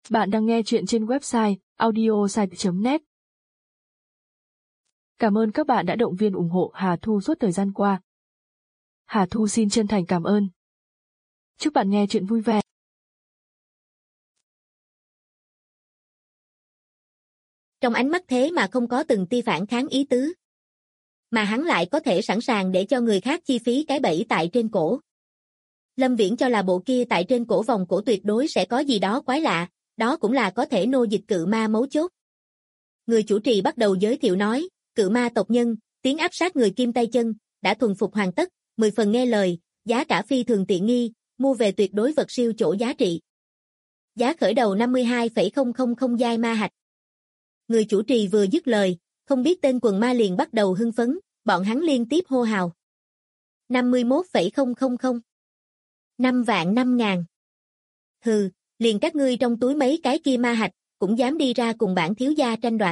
Bạn đang nghe chuyện trên website audiosite.net. Cảm ơn các bạn đã động viên ủng hộ Hà Thu suốt thời gian qua. Hà Thu xin chân thành cảm ơn. Chúc bạn nghe chuyện vui vẻ. Trong ánh mắt thế mà không có từng tia phản kháng ý tứ. Mà hắn lại có thể sẵn sàng để cho người khác chi phí cái bẫy tại trên cổ. Lâm Viễn cho là bộ kia tại trên cổ vòng cổ tuyệt đối sẽ có gì đó quái lạ, đó cũng là có thể nô dịch cự ma mấu chốt. Người chủ trì bắt đầu giới thiệu nói, cự ma tộc nhân, tiếng áp sát người kim tay chân, đã thuần phục hoàn tất, 10 phần nghe lời, giá cả phi thường tiện nghi, mua về tuyệt đối vật siêu chỗ giá trị. Giá khởi đầu 52,000 giai ma hạch. Người chủ trì vừa dứt lời, không biết tên quần ma liền bắt đầu hưng phấn, bọn hắn liên tiếp hô hào. 51,000. 5.000.000. Hừ, liền các ngươi trong túi mấy cái kia ma hạch, cũng dám đi ra cùng bản thiếu gia tranh đoạt.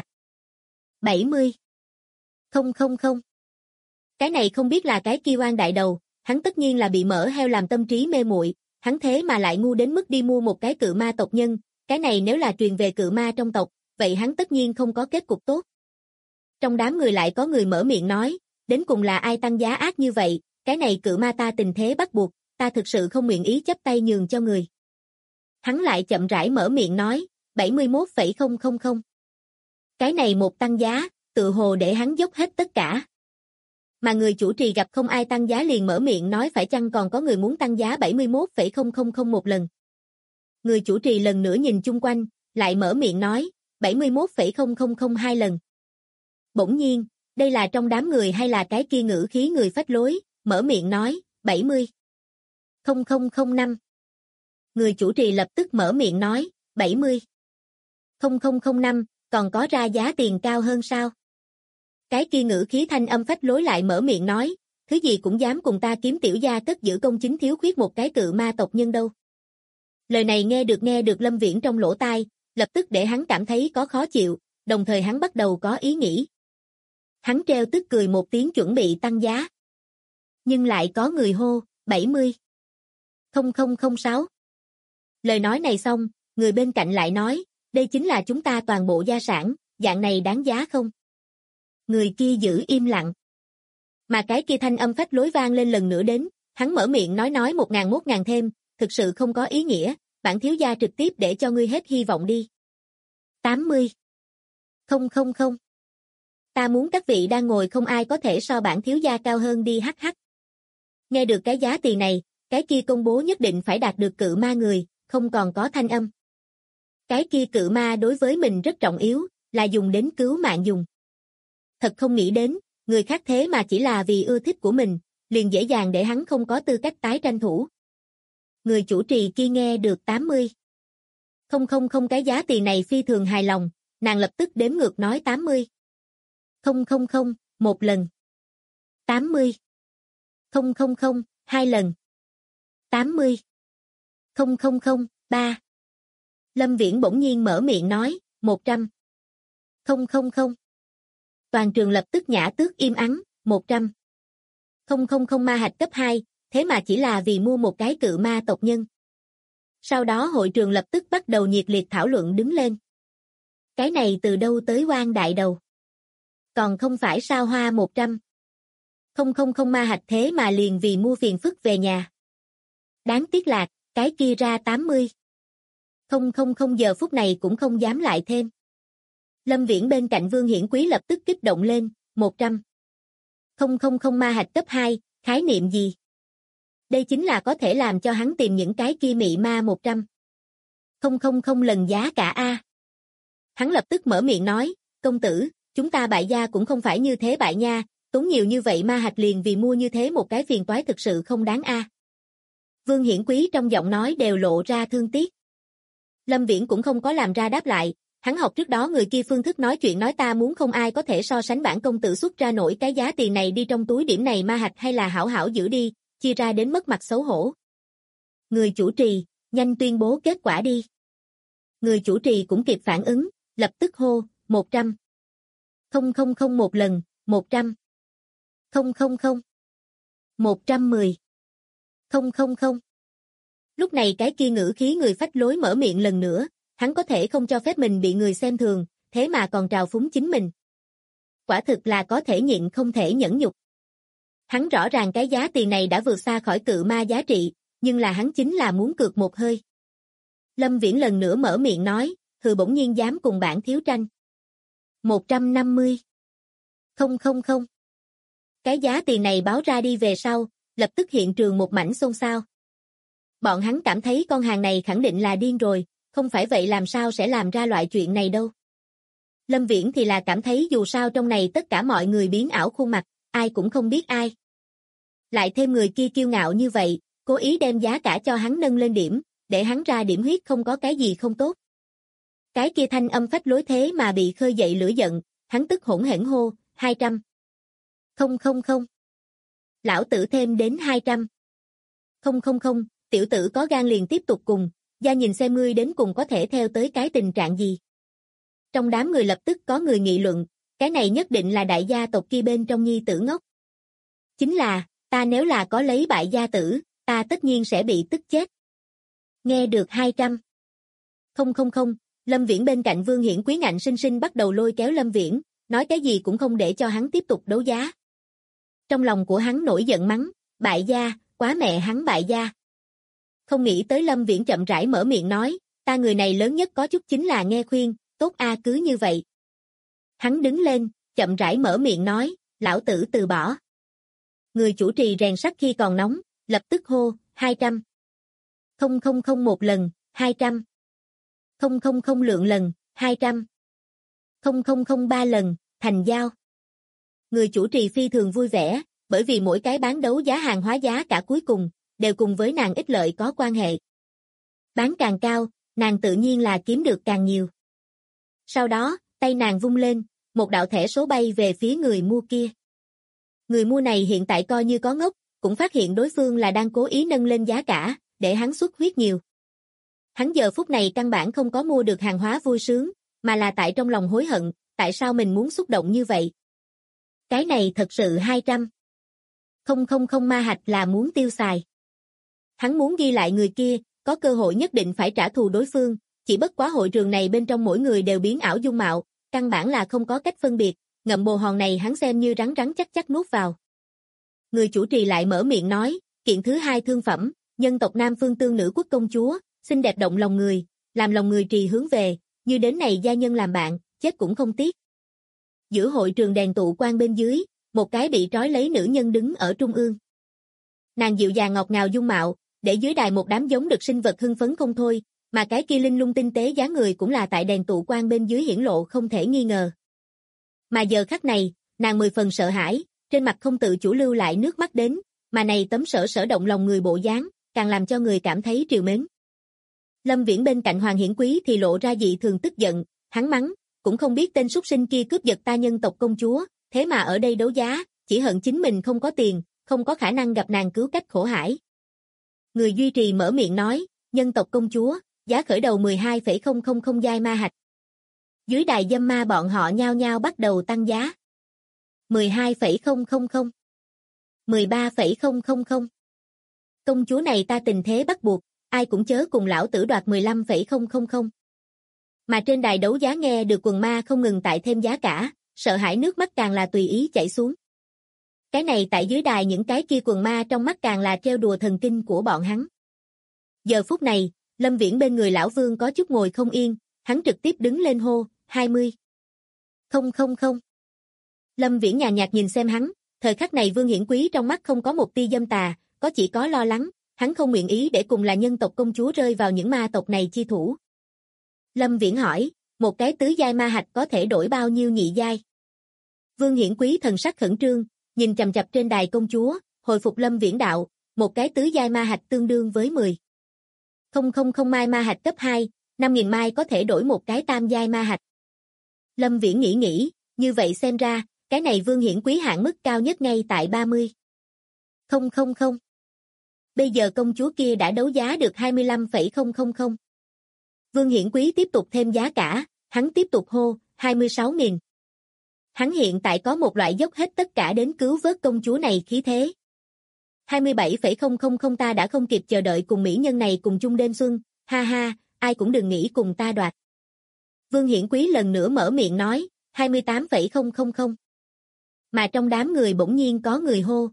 70,000. Cái này không biết là cái kia oan đại đầu, hắn tất nhiên là bị mỡ heo làm tâm trí mê muội, hắn thế mà lại ngu đến mức đi mua một cái cự ma tộc nhân, cái này nếu là truyền về cự ma trong tộc, vậy hắn tất nhiên không có kết cục tốt. Trong đám người lại có người mở miệng nói, đến cùng là ai tăng giá ác như vậy, cái này cự ma ta tình thế bắt buộc, ta thực sự không nguyện ý chấp tay nhường cho người. Hắn lại chậm rãi mở miệng nói, 71,000. Cái này một tăng giá, tự hồ để hắn dốc hết tất cả. Mà người chủ trì gặp không ai tăng giá liền mở miệng nói phải chăng còn có người muốn tăng giá 71,000 một lần. Người chủ trì lần nữa nhìn chung quanh, lại mở miệng nói, 71,000 hai lần. Bỗng nhiên, đây là trong đám người hay là cái kia ngữ khí người phách lối, mở miệng nói, 70,005. Người chủ trì lập tức mở miệng nói, 70,005, còn có ra giá tiền cao hơn sao? Cái kia ngữ khí thanh âm phách lối lại mở miệng nói, thứ gì cũng dám cùng ta kiếm tiểu gia cất giữ công chính thiếu khuyết một cái cự ma tộc nhân đâu. Lời này nghe được Lâm Viễn trong lỗ tai, lập tức để hắn cảm thấy có khó chịu, đồng thời hắn bắt đầu có ý nghĩ. Hắn treo tức cười một tiếng chuẩn bị tăng giá. Nhưng lại có người hô, 70,006. Lời nói này xong, người bên cạnh lại nói, đây chính là chúng ta toàn bộ gia sản, dạng này đáng giá không? Người kia giữ im lặng. Mà cái kia thanh âm phách lối vang lên lần nữa đến, hắn mở miệng nói 1.000 thêm, thực sự không có ý nghĩa, bản thiếu gia trực tiếp để cho ngươi hết hy vọng đi. 80,000. Ta muốn các vị đang ngồi không ai có thể so bản thiếu gia cao hơn đi hắc hắc. Nghe được cái giá tiền này, cái kia công bố nhất định phải đạt được cự ma người, không còn có thanh âm. Cái kia cự ma đối với mình rất trọng yếu, là dùng đến cứu mạng dùng. Thật không nghĩ đến, người khác thế mà chỉ là vì ưa thích của mình, liền dễ dàng để hắn không có tư cách tái tranh thủ. Người chủ trì kia nghe được 80,000 cái giá tiền này phi thường hài lòng, nàng lập tức đếm ngược nói 80,000 một lần. 80,000 hai lần. 80,000 ba. Lâm Viễn bỗng nhiên mở miệng nói, 100,000. Toàn trường lập tức nhã tước im ắng, 100,000 ma hạch cấp 2, thế mà chỉ là vì mua một cái cự ma tộc nhân. Sau đó hội trường lập tức bắt đầu nhiệt liệt thảo luận đứng lên. Cái này từ đâu tới oan đại đầu? Còn không phải sao hoa 100,000 ma hạch thế mà liền vì mua phiền phức về nhà. Đáng tiếc lạc, cái kia ra 80,000 giờ phút này cũng không dám lại thêm. Lâm Viễn bên cạnh Vương Hiển Quý lập tức kích động lên, 100,000 ma hạch cấp 2, khái niệm gì? Đây chính là có thể làm cho hắn tìm những cái kia mị ma 100,000 lần giá cả a. Hắn lập tức mở miệng nói, công tử, chúng ta bại gia cũng không phải như thế bại nha, tốn nhiều như vậy ma hạch liền vì mua như thế một cái phiền toái thực sự không đáng a. Vương Hiển Quý trong giọng nói đều lộ ra thương tiếc. Lâm Viễn cũng không có làm ra đáp lại, hắn học trước đó người kia phương thức nói chuyện nói ta muốn không ai có thể so sánh bản công tử xuất ra nổi cái giá tiền này đi trong túi điểm này ma hạch hay là hảo hảo giữ đi, chia ra đến mất mặt xấu hổ. Người chủ trì, nhanh tuyên bố kết quả đi. Người chủ trì cũng kịp phản ứng, lập tức hô, 100,000 một lần, 100,000. 110,000. Lúc này cái kia ngữ khí người phách lối mở miệng lần nữa, hắn có thể không cho phép mình bị người xem thường, thế mà còn trào phúng chính mình. Quả thực là có thể nhịn không thể nhẫn nhục. Hắn rõ ràng cái giá tiền này đã vượt xa khỏi cự ma giá trị, nhưng là hắn chính là muốn cược một hơi. Lâm Viễn lần nữa mở miệng nói, hừ, bỗng nhiên dám cùng bản thiếu tranh. 150. Không. Cái giá tiền này báo ra đi về sau, lập tức hiện trường một mảnh xôn xao. Bọn hắn cảm thấy con hàng này khẳng định là điên rồi, không phải vậy làm sao sẽ làm ra loại chuyện này đâu. Lâm Viễn thì là cảm thấy dù sao trong này tất cả mọi người biến ảo khuôn mặt, ai cũng không biết ai. Lại thêm người kia kiêu ngạo như vậy, cố ý đem giá cả cho hắn nâng lên điểm, để hắn ra điểm huyết không có cái gì không tốt. Cái kia thanh âm phách lối thế mà bị khơi dậy lửa giận, hắn tức hỗn hển hô, 200. Không. Lão tử thêm đến 200. Không, tiểu tử có gan liền tiếp tục cùng, gia nhìn xem ngươi đến cùng có thể theo tới cái tình trạng gì. Trong đám người lập tức có người nghị luận, cái này nhất định là đại gia tộc kia bên trong nhi tử ngốc. Chính là, ta nếu là có lấy bại gia tử, ta tất nhiên sẽ bị tức chết. Nghe được 200. Không, Lâm Viễn bên cạnh Vương Hiển Quý ngạnh sinh sinh bắt đầu lôi kéo Lâm Viễn, nói cái gì cũng không để cho hắn tiếp tục đấu giá. Trong lòng của hắn nổi giận mắng, bại gia, quá mẹ hắn bại gia. Không nghĩ tới Lâm Viễn chậm rãi mở miệng nói, ta người này lớn nhất có chút chính là nghe khuyên, tốt a cứ như vậy. Hắn đứng lên, chậm rãi mở miệng nói, lão tử từ bỏ. Người chủ trì rèn sắt khi còn nóng, lập tức hô, 200. Không một lần, 200. Không lượng lần, 200. Không ba lần, thành giao. Người chủ trì phi thường vui vẻ, bởi vì mỗi cái bán đấu giá hàng hóa giá cả cuối cùng, đều cùng với nàng ích lợi có quan hệ. Bán càng cao, nàng tự nhiên là kiếm được càng nhiều. Sau đó, tay nàng vung lên, một đạo thẻ số bay về phía người mua kia. Người mua này hiện tại coi như có ngốc, cũng phát hiện đối phương là đang cố ý nâng lên giá cả, để hắn xuất huyết nhiều. Hắn giờ phút này căn bản không có mua được hàng hóa vui sướng, mà là tại trong lòng hối hận, tại sao mình muốn xúc động như vậy. Cái này thật sự 200. Không ma hạch là muốn tiêu xài. Hắn muốn ghi lại người kia, có cơ hội nhất định phải trả thù đối phương, chỉ bất quá hội trường này bên trong mỗi người đều biến ảo dung mạo, căn bản là không có cách phân biệt, ngậm bồ hòn này hắn xem như rắn chắc nuốt vào. Người chủ trì lại mở miệng nói, kiện thứ hai thương phẩm, nhân tộc Nam Phương Tương Nữ Quốc công chúa, xinh đẹp động lòng người, làm lòng người trì hướng về, như đến này gia nhân làm bạn, chết cũng không tiếc. Giữa hội trường đèn tụ quang bên dưới, một cái bị trói lấy nữ nhân đứng ở trung ương. Nàng dịu dàng ngọt ngào dung mạo, để dưới đài một đám giống được sinh vật hưng phấn không thôi, mà cái kia linh lung tinh tế dáng người cũng là tại đèn tụ quang bên dưới hiển lộ không thể nghi ngờ. Mà giờ khắc này, nàng 10 phần sợ hãi, trên mặt không tự chủ lưu lại nước mắt đến, mà này tấm sở động lòng người bộ dáng, càng làm cho người cảm thấy trìu mến. Lâm Viễn bên cạnh Hoàng Hiển Quý thì lộ ra dị thường tức giận, hắn mắng, cũng không biết tên súc sinh kia cướp giật ta nhân tộc công chúa, thế mà ở đây đấu giá, chỉ hận chính mình không có tiền, không có khả năng gặp nàng cứu cách khổ hải. Người duy trì mở miệng nói, nhân tộc công chúa, giá khởi đầu 12,000 giai ma hạch. Dưới đài dâm ma bọn họ nhao nhao bắt đầu tăng giá. 12,000. 13,000. Công chúa này ta tình thế bắt buộc, ai cũng chớ cùng lão tử đoạt 15,000. Mà trên đài đấu giá nghe được quần ma không ngừng tại thêm giá cả, sợ hãi nước mắt càng là tùy ý chảy xuống. Cái này tại dưới đài những cái kia quần ma trong mắt càng là trêu đùa thần kinh của bọn hắn. Giờ phút này, Lâm Viễn bên người lão Vương có chút ngồi không yên, hắn trực tiếp đứng lên hô, 20. Không. Lâm Viễn nhàn nhạt nhìn xem hắn, thời khắc này Vương Hiển Quý trong mắt không có một tia dâm tà, có chỉ có lo lắng, hắn không nguyện ý để cùng là nhân tộc công chúa rơi vào những ma tộc này chi thủ. Lâm Viễn hỏi, một cái tứ giai ma hạch có thể đổi bao nhiêu nhị giai? Vương Hiển Quý thần sắc khẩn trương, nhìn chằm chằm trên đài công chúa, hồi phục Lâm Viễn đạo, một cái tứ giai ma hạch tương đương với 10. 000 mai ma hạch cấp 2, 5.000 mai có thể đổi một cái tam giai ma hạch. Lâm Viễn nghĩ, như vậy xem ra, cái này Vương Hiển Quý hạn mức cao nhất ngay tại 30. 000. Bây giờ công chúa kia đã đấu giá được 25,000. Vương Hiển Quý tiếp tục thêm giá cả, hắn tiếp tục hô, 26.000. Hắn hiện tại có một loại dốc hết tất cả đến cứu vớt công chúa này khí thế. 27,000 ta đã không kịp chờ đợi cùng mỹ nhân này cùng chung đêm xuân, ha ha, ai cũng đừng nghĩ cùng ta đoạt. Vương Hiển Quý lần nữa mở miệng nói, 28,000. Mà trong đám người bỗng nhiên có người hô,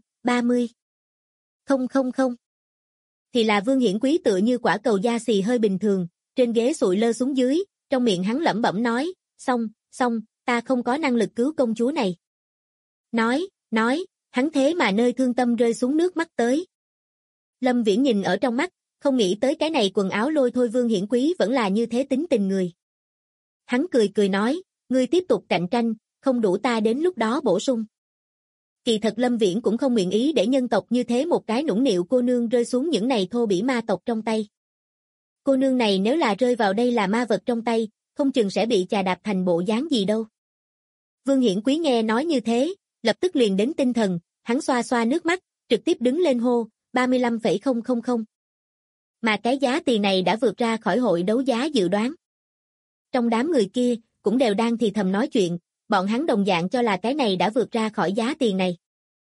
30,000. Thì là Vương Hiển Quý tựa như quả cầu da xì hơi bình thường, trên ghế sụi lơ xuống dưới, trong miệng hắn lẩm bẩm nói, xong, ta không có năng lực cứu công chúa này. Nói, hắn thế mà nơi thương tâm rơi xuống nước mắt tới. Lâm Viễn nhìn ở trong mắt, không nghĩ tới cái này quần áo lôi thôi Vương Hiển Quý vẫn là như thế tính tình người. Hắn cười nói, ngươi tiếp tục cạnh tranh, không đủ ta đến lúc đó bổ sung. Kỳ thật Lâm Viễn cũng không nguyện ý để nhân tộc như thế một cái nũng nịu cô nương rơi xuống những này thô bỉ ma tộc trong tay. Cô nương này nếu là rơi vào đây là ma vật trong tay, không chừng sẽ bị chà đạp thành bộ dáng gì đâu. Vương Hiển Quý nghe nói như thế, lập tức liền đến tinh thần, hắn xoa xoa nước mắt, trực tiếp đứng lên hô, 35,000. Mà cái giá tiền này đã vượt ra khỏi hội đấu giá dự đoán. Trong đám người kia, cũng đều đang thì thầm nói chuyện, bọn hắn đồng dạng cho là cái này đã vượt ra khỏi giá tiền này.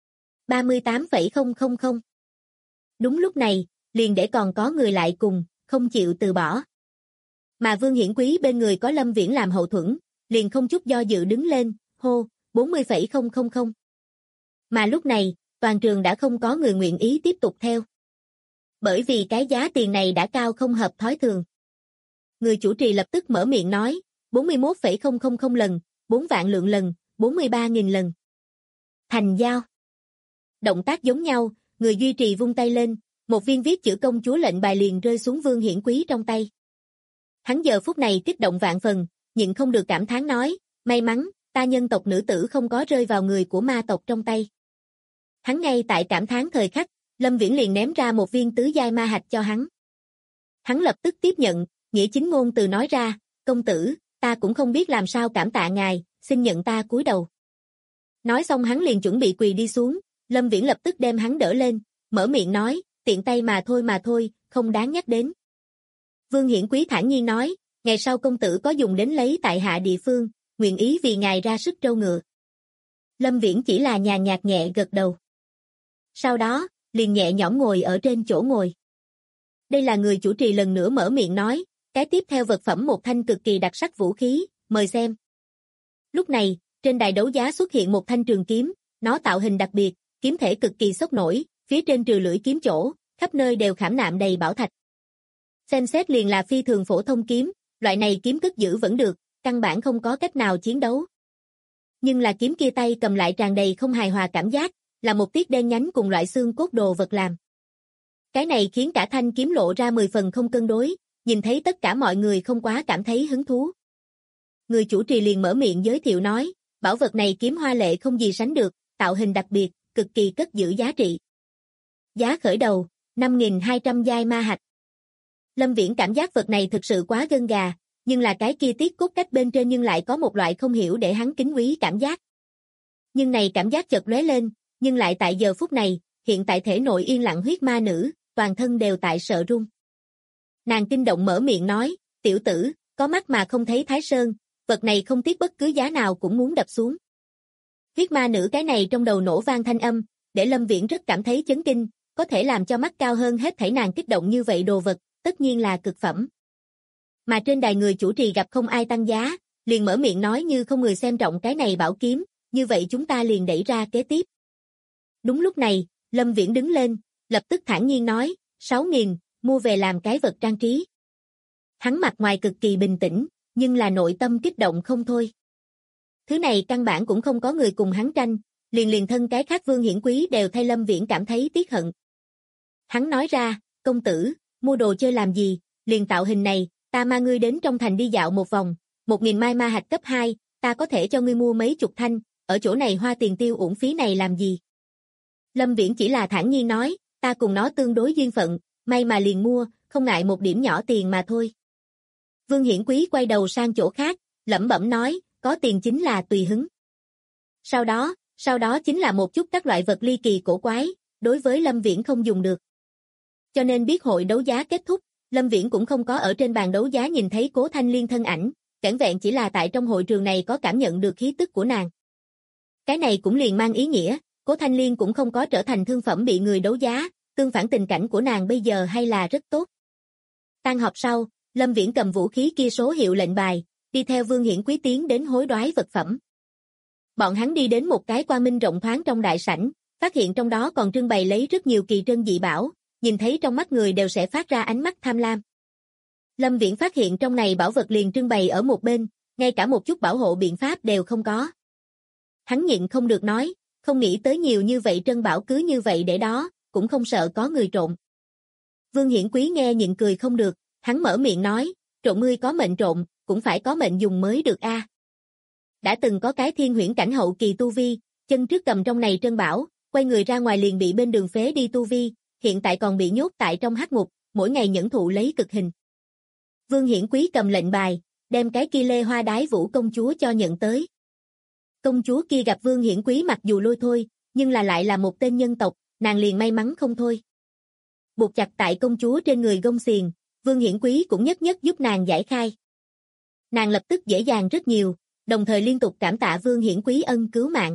38,000. Đúng lúc này, liền để còn có người lại cùng, không chịu từ bỏ. Mà Vương Hiển Quý bên người có Lâm Viễn làm hậu thuẫn, liền không chút do dự đứng lên, hô, 40,000. Mà lúc này, toàn trường đã không có người nguyện ý tiếp tục theo. Bởi vì cái giá tiền này đã cao không hợp thói thường. Người chủ trì lập tức mở miệng nói, 41,000 lần, 4 vạn lượng lần, 43.000 lần. Thành giao. Động tác giống nhau, người duy trì vung tay lên, một viên viết chữ công chúa lệnh bài liền rơi xuống Vương Hiển Quý trong tay. Hắn giờ phút này kích động vạn phần, nhịn không được cảm thán nói, may mắn, ta nhân tộc nữ tử không có rơi vào người của ma tộc trong tay. Hắn ngay tại cảm thán thời khắc, Lâm Viễn liền ném ra một viên tứ giai ma hạch cho hắn. Hắn lập tức tiếp nhận, nghĩa chính ngôn từ nói ra, công tử, ta cũng không biết làm sao cảm tạ ngài, xin nhận ta cúi đầu. Nói xong hắn liền chuẩn bị quỳ đi xuống, Lâm Viễn lập tức đem hắn đỡ lên, mở miệng nói, tiện tay mà thôi, không đáng nhắc đến. Vương Hiển Quý thản nhiên nói, ngày sau công tử có dùng đến lấy tại hạ địa phương, nguyện ý vì ngài ra sức trâu ngựa. Lâm Viễn chỉ là nhàn nhạt nhẹ gật đầu. Sau đó, liền nhẹ nhõm ngồi ở trên chỗ ngồi. Đây là người chủ trì lần nữa mở miệng nói, cái tiếp theo vật phẩm một thanh cực kỳ đặc sắc vũ khí, mời xem. Lúc này, trên đài đấu giá xuất hiện một thanh trường kiếm, nó tạo hình đặc biệt, kiếm thể cực kỳ sốc nổi, phía trên trừ lưỡi kiếm chỗ, khắp nơi đều khảm nạm đầy bảo thạch. Xem xét liền là phi thường phổ thông kiếm, loại này kiếm cất giữ vẫn được, căn bản không có cách nào chiến đấu. Nhưng là kiếm kia tay cầm lại tràn đầy không hài hòa cảm giác, là một tiết đen nhánh cùng loại xương cốt đồ vật làm. Cái này khiến cả thanh kiếm lộ ra 10 phần không cân đối, nhìn thấy tất cả mọi người không quá cảm thấy hứng thú. Người chủ trì liền mở miệng giới thiệu nói, bảo vật này kiếm hoa lệ không gì sánh được, tạo hình đặc biệt, cực kỳ cất giữ giá trị. Giá khởi đầu, 5.200 giai ma hạch. Lâm Viễn cảm giác vật này thực sự quá gân gà, nhưng là cái kia tiết cốt cách bên trên nhưng lại có một loại không hiểu để hắn kính quý cảm giác. Nhưng này cảm giác chợt lóe lên, nhưng lại tại giờ phút này, hiện tại thể nội yên lặng huyết ma nữ, toàn thân đều tại sợ run. Nàng kinh động mở miệng nói, tiểu tử, có mắt mà không thấy Thái Sơn, vật này không tiếc bất cứ giá nào cũng muốn đập xuống. Huyết ma nữ cái này trong đầu nổ vang thanh âm, để Lâm Viễn rất cảm thấy chấn kinh, có thể làm cho mắt cao hơn hết thảy nàng kích động như vậy đồ vật, tất nhiên là cực phẩm. Mà trên đài người chủ trì gặp không ai tăng giá, liền mở miệng nói như không người xem trọng cái này bảo kiếm, như vậy chúng ta liền đẩy ra kế tiếp. Đúng lúc này, Lâm Viễn đứng lên, lập tức thản nhiên nói, 6.000, mua về làm cái vật trang trí. Hắn mặt ngoài cực kỳ bình tĩnh, nhưng là nội tâm kích động không thôi. Thứ này căn bản cũng không có người cùng hắn tranh, liền thân cái khác Vương Hiển Quý đều thay Lâm Viễn cảm thấy tiếc hận. Hắn nói ra, công tử, mua đồ chơi làm gì, liền tạo hình này, ta mang ngươi đến trong thành đi dạo một vòng, 1.000 mai ma hạch cấp 2, ta có thể cho ngươi mua mấy chục thanh, ở chỗ này hoa tiền tiêu uổng phí này làm gì. Lâm Viễn chỉ là thản nhiên nói, ta cùng nó tương đối duyên phận, may mà liền mua, không ngại một điểm nhỏ tiền mà thôi. Vương Hiển Quý quay đầu sang chỗ khác, lẩm bẩm nói, có tiền chính là tùy hứng. Sau đó chính là một chút các loại vật ly kỳ cổ quái, đối với Lâm Viễn không dùng được. Cho nên biết hội đấu giá kết thúc, Lâm Viễn cũng không có ở trên bàn đấu giá nhìn thấy Cố Thanh Liên thân ảnh, vẻn vẹn chỉ là tại trong hội trường này có cảm nhận được khí tức của nàng. Cái này cũng liền mang ý nghĩa, Cố Thanh Liên cũng không có trở thành thương phẩm bị người đấu giá, tương phản tình cảnh của nàng bây giờ hay là rất tốt. Tan họp sau, Lâm Viễn cầm vũ khí kia số hiệu lệnh bài, đi theo Vương Hiển Quý tiến đến hối đoái vật phẩm. Bọn hắn đi đến một cái quang minh rộng thoáng trong đại sảnh, phát hiện trong đó còn trưng bày lấy rất nhiều kỳ trân dị bảo, nhìn thấy trong mắt người đều sẽ phát ra ánh mắt tham lam. Lâm Viễn phát hiện trong này bảo vật liền trưng bày ở một bên, ngay cả một chút bảo hộ biện pháp đều không có. Hắn nhịn không được nói, không nghĩ tới nhiều như vậy trân bảo cứ như vậy để đó, cũng không sợ có người trộm. Vương Hiển Quý nghe nhịn cười không được, hắn mở miệng nói, trộm ngươi có mệnh trộm, cũng phải có mệnh dùng mới được a. Đã từng có cái thiên huyễn cảnh hậu kỳ tu vi, chân trước cầm trong này trân bảo, quay người ra ngoài liền bị bên đường phế đi tu vi, hiện tại còn bị nhốt tại trong hắc ngục, mỗi ngày nhẫn thụ lấy cực hình. Vương Hiển Quý cầm lệnh bài, đem cái kia Lê Hoa Đái Vũ công chúa cho nhận tới. Công chúa kia gặp Vương Hiển Quý mặc dù lôi thôi, nhưng là lại là một tên nhân tộc, nàng liền may mắn không thôi. Buộc chặt tại công chúa trên người gông xiềng, Vương Hiển Quý cũng nhất nhất giúp nàng giải khai. Nàng lập tức dễ dàng rất nhiều, đồng thời liên tục cảm tạ Vương Hiển Quý ân cứu mạng.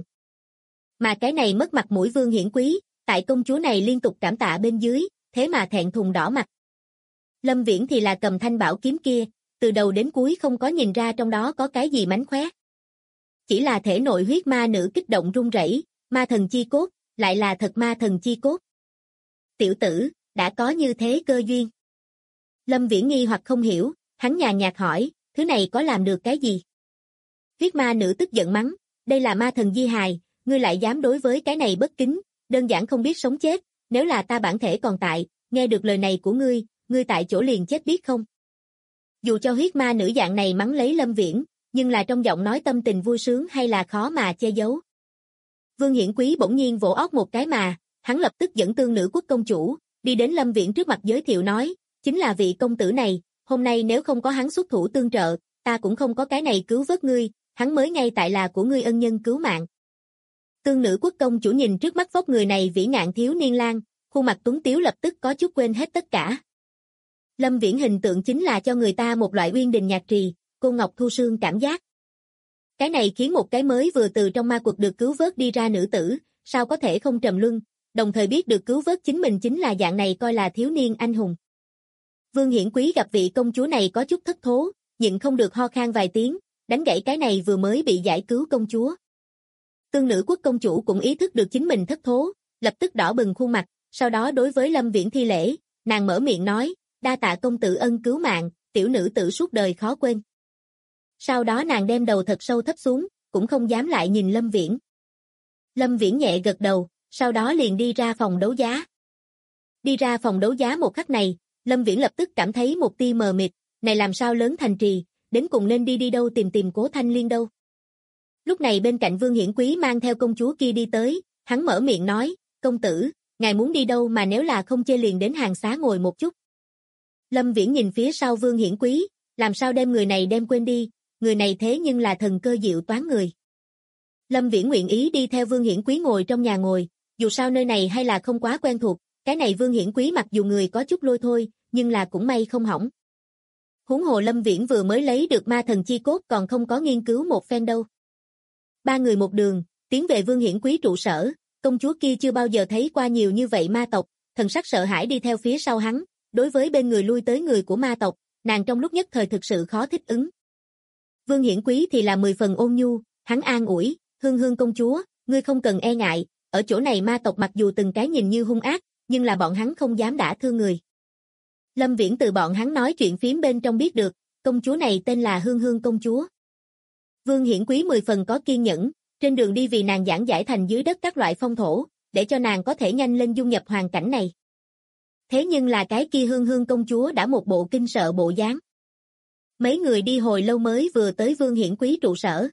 Mà cái này mất mặt mũi Vương Hiển Quý, tại công chúa này liên tục cảm tạ bên dưới, thế mà thẹn thùng đỏ mặt. Lâm Viễn thì là cầm thanh bảo kiếm kia, từ đầu đến cuối không có nhìn ra trong đó có cái gì mánh khóe. Chỉ là thể nội huyết ma nữ kích động run rẩy, ma thần chi cốt, lại là thật ma thần chi cốt. Tiểu tử, đã có như thế cơ duyên. Lâm Viễn nghi hoặc không hiểu, hắn nhàn nhạt hỏi, thứ này có làm được cái gì? Huyết ma nữ tức giận mắng, đây là ma thần di hài, ngươi lại dám đối với cái này bất kính, đơn giản không biết sống chết, nếu là ta bản thể còn tại, nghe được lời này của ngươi tại chỗ liền chết biết không? Dù cho huyết ma nữ dạng này mắng lấy Lâm Viễn, nhưng là trong giọng nói tâm tình vui sướng hay là khó mà che giấu. Vương Hiển Quý bỗng nhiên vỗ óc một cái mà, hắn lập tức dẫn Tương Nữ Quốc công chủ, đi đến Lâm Viễn trước mặt giới thiệu nói, chính là vị công tử này, hôm nay nếu không có hắn xuất thủ tương trợ, ta cũng không có cái này cứu vớt ngươi, hắn mới ngay tại là của ngươi ân nhân cứu mạng. Tương Nữ Quốc công chủ nhìn trước mắt vóc người này vĩ ngạn thiếu niên lang, khuôn mặt tuấn tiếu lập tức có chút quên hết tất cả. Lâm Viễn hình tượng chính là cho người ta một loại uyên đình nhạc trì, cô ngọc thu sương cảm giác. Cái này khiến một cái mới vừa từ trong ma quật được cứu vớt đi ra nữ tử, sao có thể không trầm luân, đồng thời biết được cứu vớt chính mình chính là dạng này coi là thiếu niên anh hùng. Vương Hiển Quý gặp vị công chúa này có chút thất thố, nhịn không được ho khan vài tiếng, đánh gãy cái này vừa mới bị giải cứu công chúa. Tương Nữ Quốc công chủ cũng ý thức được chính mình thất thố, lập tức đỏ bừng khuôn mặt, sau đó đối với Lâm Viễn thi lễ, nàng mở miệng nói, đa tạ công tử ân cứu mạng, tiểu nữ tử suốt đời khó quên. Sau đó nàng đem đầu thật sâu thấp xuống, cũng không dám lại nhìn Lâm Viễn. Lâm Viễn nhẹ gật đầu, sau đó liền đi ra phòng đấu giá. Đi ra phòng đấu giá một khắc này, Lâm Viễn lập tức cảm thấy một tia mờ mịt, này làm sao lớn thành trì, đến cùng nên đi đâu tìm Cố Thanh Liên đâu. Lúc này bên cạnh Vương Hiển Quý mang theo công chúa kia đi tới, hắn mở miệng nói, công tử, ngài muốn đi đâu mà nếu là không chê liền đến hàng xá ngồi một chút. Lâm Viễn nhìn phía sau Vương Hiển Quý, làm sao đem người này đem quên đi, người này thế nhưng là thần cơ diệu toán người. Lâm Viễn nguyện ý đi theo Vương Hiển Quý ngồi trong nhà ngồi, dù sao nơi này hay là không quá quen thuộc, cái này Vương Hiển Quý mặc dù người có chút lôi thôi, nhưng là cũng may không hỏng. Huống hồ Lâm Viễn vừa mới lấy được ma thần chi cốt còn không có nghiên cứu một phen đâu. Ba người một đường, tiến về Vương Hiển Quý trụ sở, công chúa kia chưa bao giờ thấy qua nhiều như vậy ma tộc, thần sắc sợ hãi đi theo phía sau hắn, đối với bên người lui tới người của ma tộc, nàng trong lúc nhất thời thực sự khó thích ứng. Vương Hiển Quý thì là 10 phần ôn nhu, hắn an ủi, Hương Hương công chúa, ngươi không cần e ngại, ở chỗ này ma tộc mặc dù từng cái nhìn như hung ác, nhưng là bọn hắn không dám đả thương người. Lâm Viễn từ bọn hắn nói chuyện phiếm bên trong biết được, công chúa này tên là Hương Hương công chúa. Vương Hiển Quý 10 phần có kiên nhẫn, trên đường đi vì nàng giảng giải thành dưới đất các loại phong thổ, để cho nàng có thể nhanh lên dung nhập hoàn cảnh này. Thế nhưng là cái kia Hương Hương công chúa đã một bộ kinh sợ bộ dáng. Mấy người đi hồi lâu mới vừa tới Vương Hiển Quý trụ sở.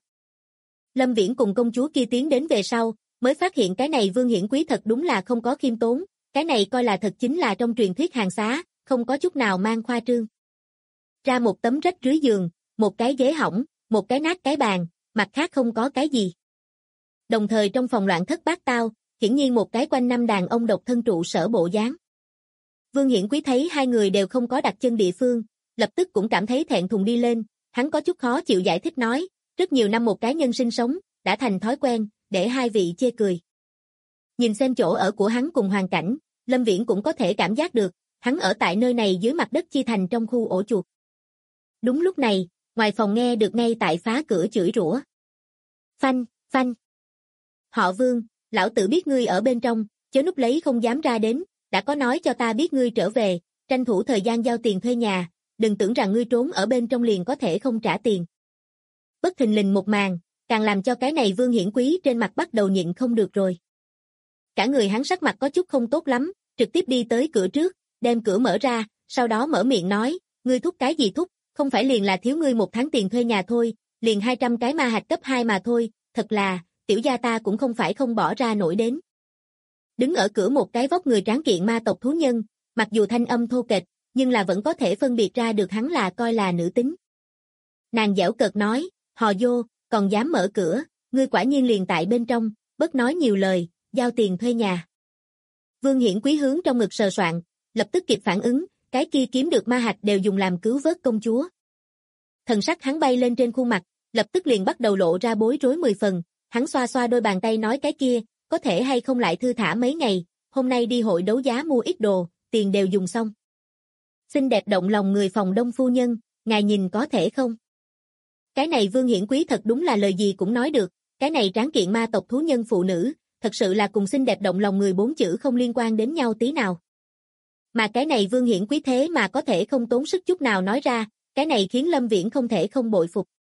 Lâm Viễn cùng công chúa kia tiến đến về sau, mới phát hiện cái này Vương Hiển Quý thật đúng là không có khiêm tốn, cái này coi là thật chính là trong truyền thuyết hàng xá, không có chút nào mang khoa trương. Ra một tấm rách rưới giường, một cái ghế hỏng, một cái nát cái bàn, mặt khác không có cái gì. Đồng thời trong phòng loạn thất bát tao, hiển nhiên một cái quanh năm đàn ông độc thân trụ sở bộ dáng. Vương Hiển Quý thấy hai người đều không có đặt chân địa phương, lập tức cũng cảm thấy thẹn thùng đi lên, hắn có chút khó chịu giải thích nói, rất nhiều năm một cái nhân sinh sống, đã thành thói quen, để hai vị chê cười. Nhìn xem chỗ ở của hắn cùng hoàn cảnh, Lâm Viễn cũng có thể cảm giác được, hắn ở tại nơi này dưới mặt đất chi thành trong khu ổ chuột. Đúng lúc này, ngoài phòng nghe được ngay tại phá cửa chửi rủa. Phanh, phanh. Họ Vương, lão tử biết ngươi ở bên trong, chớ núp lấy không dám ra đến, đã có nói cho ta biết ngươi trở về, tranh thủ thời gian giao tiền thuê nhà, đừng tưởng rằng ngươi trốn ở bên trong liền có thể không trả tiền. Bất thình lình một màn, càng làm cho cái này Vương Hiển Quý trên mặt bắt đầu nhịn không được rồi. Cả người hắn sắc mặt có chút không tốt lắm, trực tiếp đi tới cửa trước, đem cửa mở ra, sau đó mở miệng nói, ngươi thúc cái gì thúc, không phải liền là thiếu ngươi 1 tháng tiền thuê nhà thôi, liền 200 cái ma hạch cấp 2 mà thôi, thật là, tiểu gia ta cũng không phải không bỏ ra nổi đến. Đứng ở cửa một cái vóc người tráng kiện ma tộc thú nhân, mặc dù thanh âm thô kệch, nhưng là vẫn có thể phân biệt ra được hắn là coi là nữ tính. Nàng giễu cợt nói, hò vô, còn dám mở cửa, ngươi quả nhiên liền tại bên trong, bớt nói nhiều lời, giao tiền thuê nhà. Vương Hiển Quý hướng trong ngực sờ soạn, lập tức kịp phản ứng, cái kia kiếm được ma hạch đều dùng làm cứu vớt công chúa. Thần sắc hắn bay lên trên khuôn mặt, lập tức liền bắt đầu lộ ra bối rối 10 phần, hắn xoa xoa đôi bàn tay nói cái kia, có thể hay không lại thư thả mấy ngày, hôm nay đi hội đấu giá mua ít đồ, tiền đều dùng xong. Xinh đẹp động lòng người phòng Đông phu nhân, ngài nhìn có thể không? Cái này Vương Hiển Quý thật đúng là lời gì cũng nói được, cái này tráng kiện ma tộc thú nhân phụ nữ, thật sự là cùng xinh đẹp động lòng người 4 chữ không liên quan đến nhau tí nào. Mà cái này Vương Hiển Quý thế mà có thể không tốn sức chút nào nói ra, cái này khiến Lâm Viễn không thể không bội phục.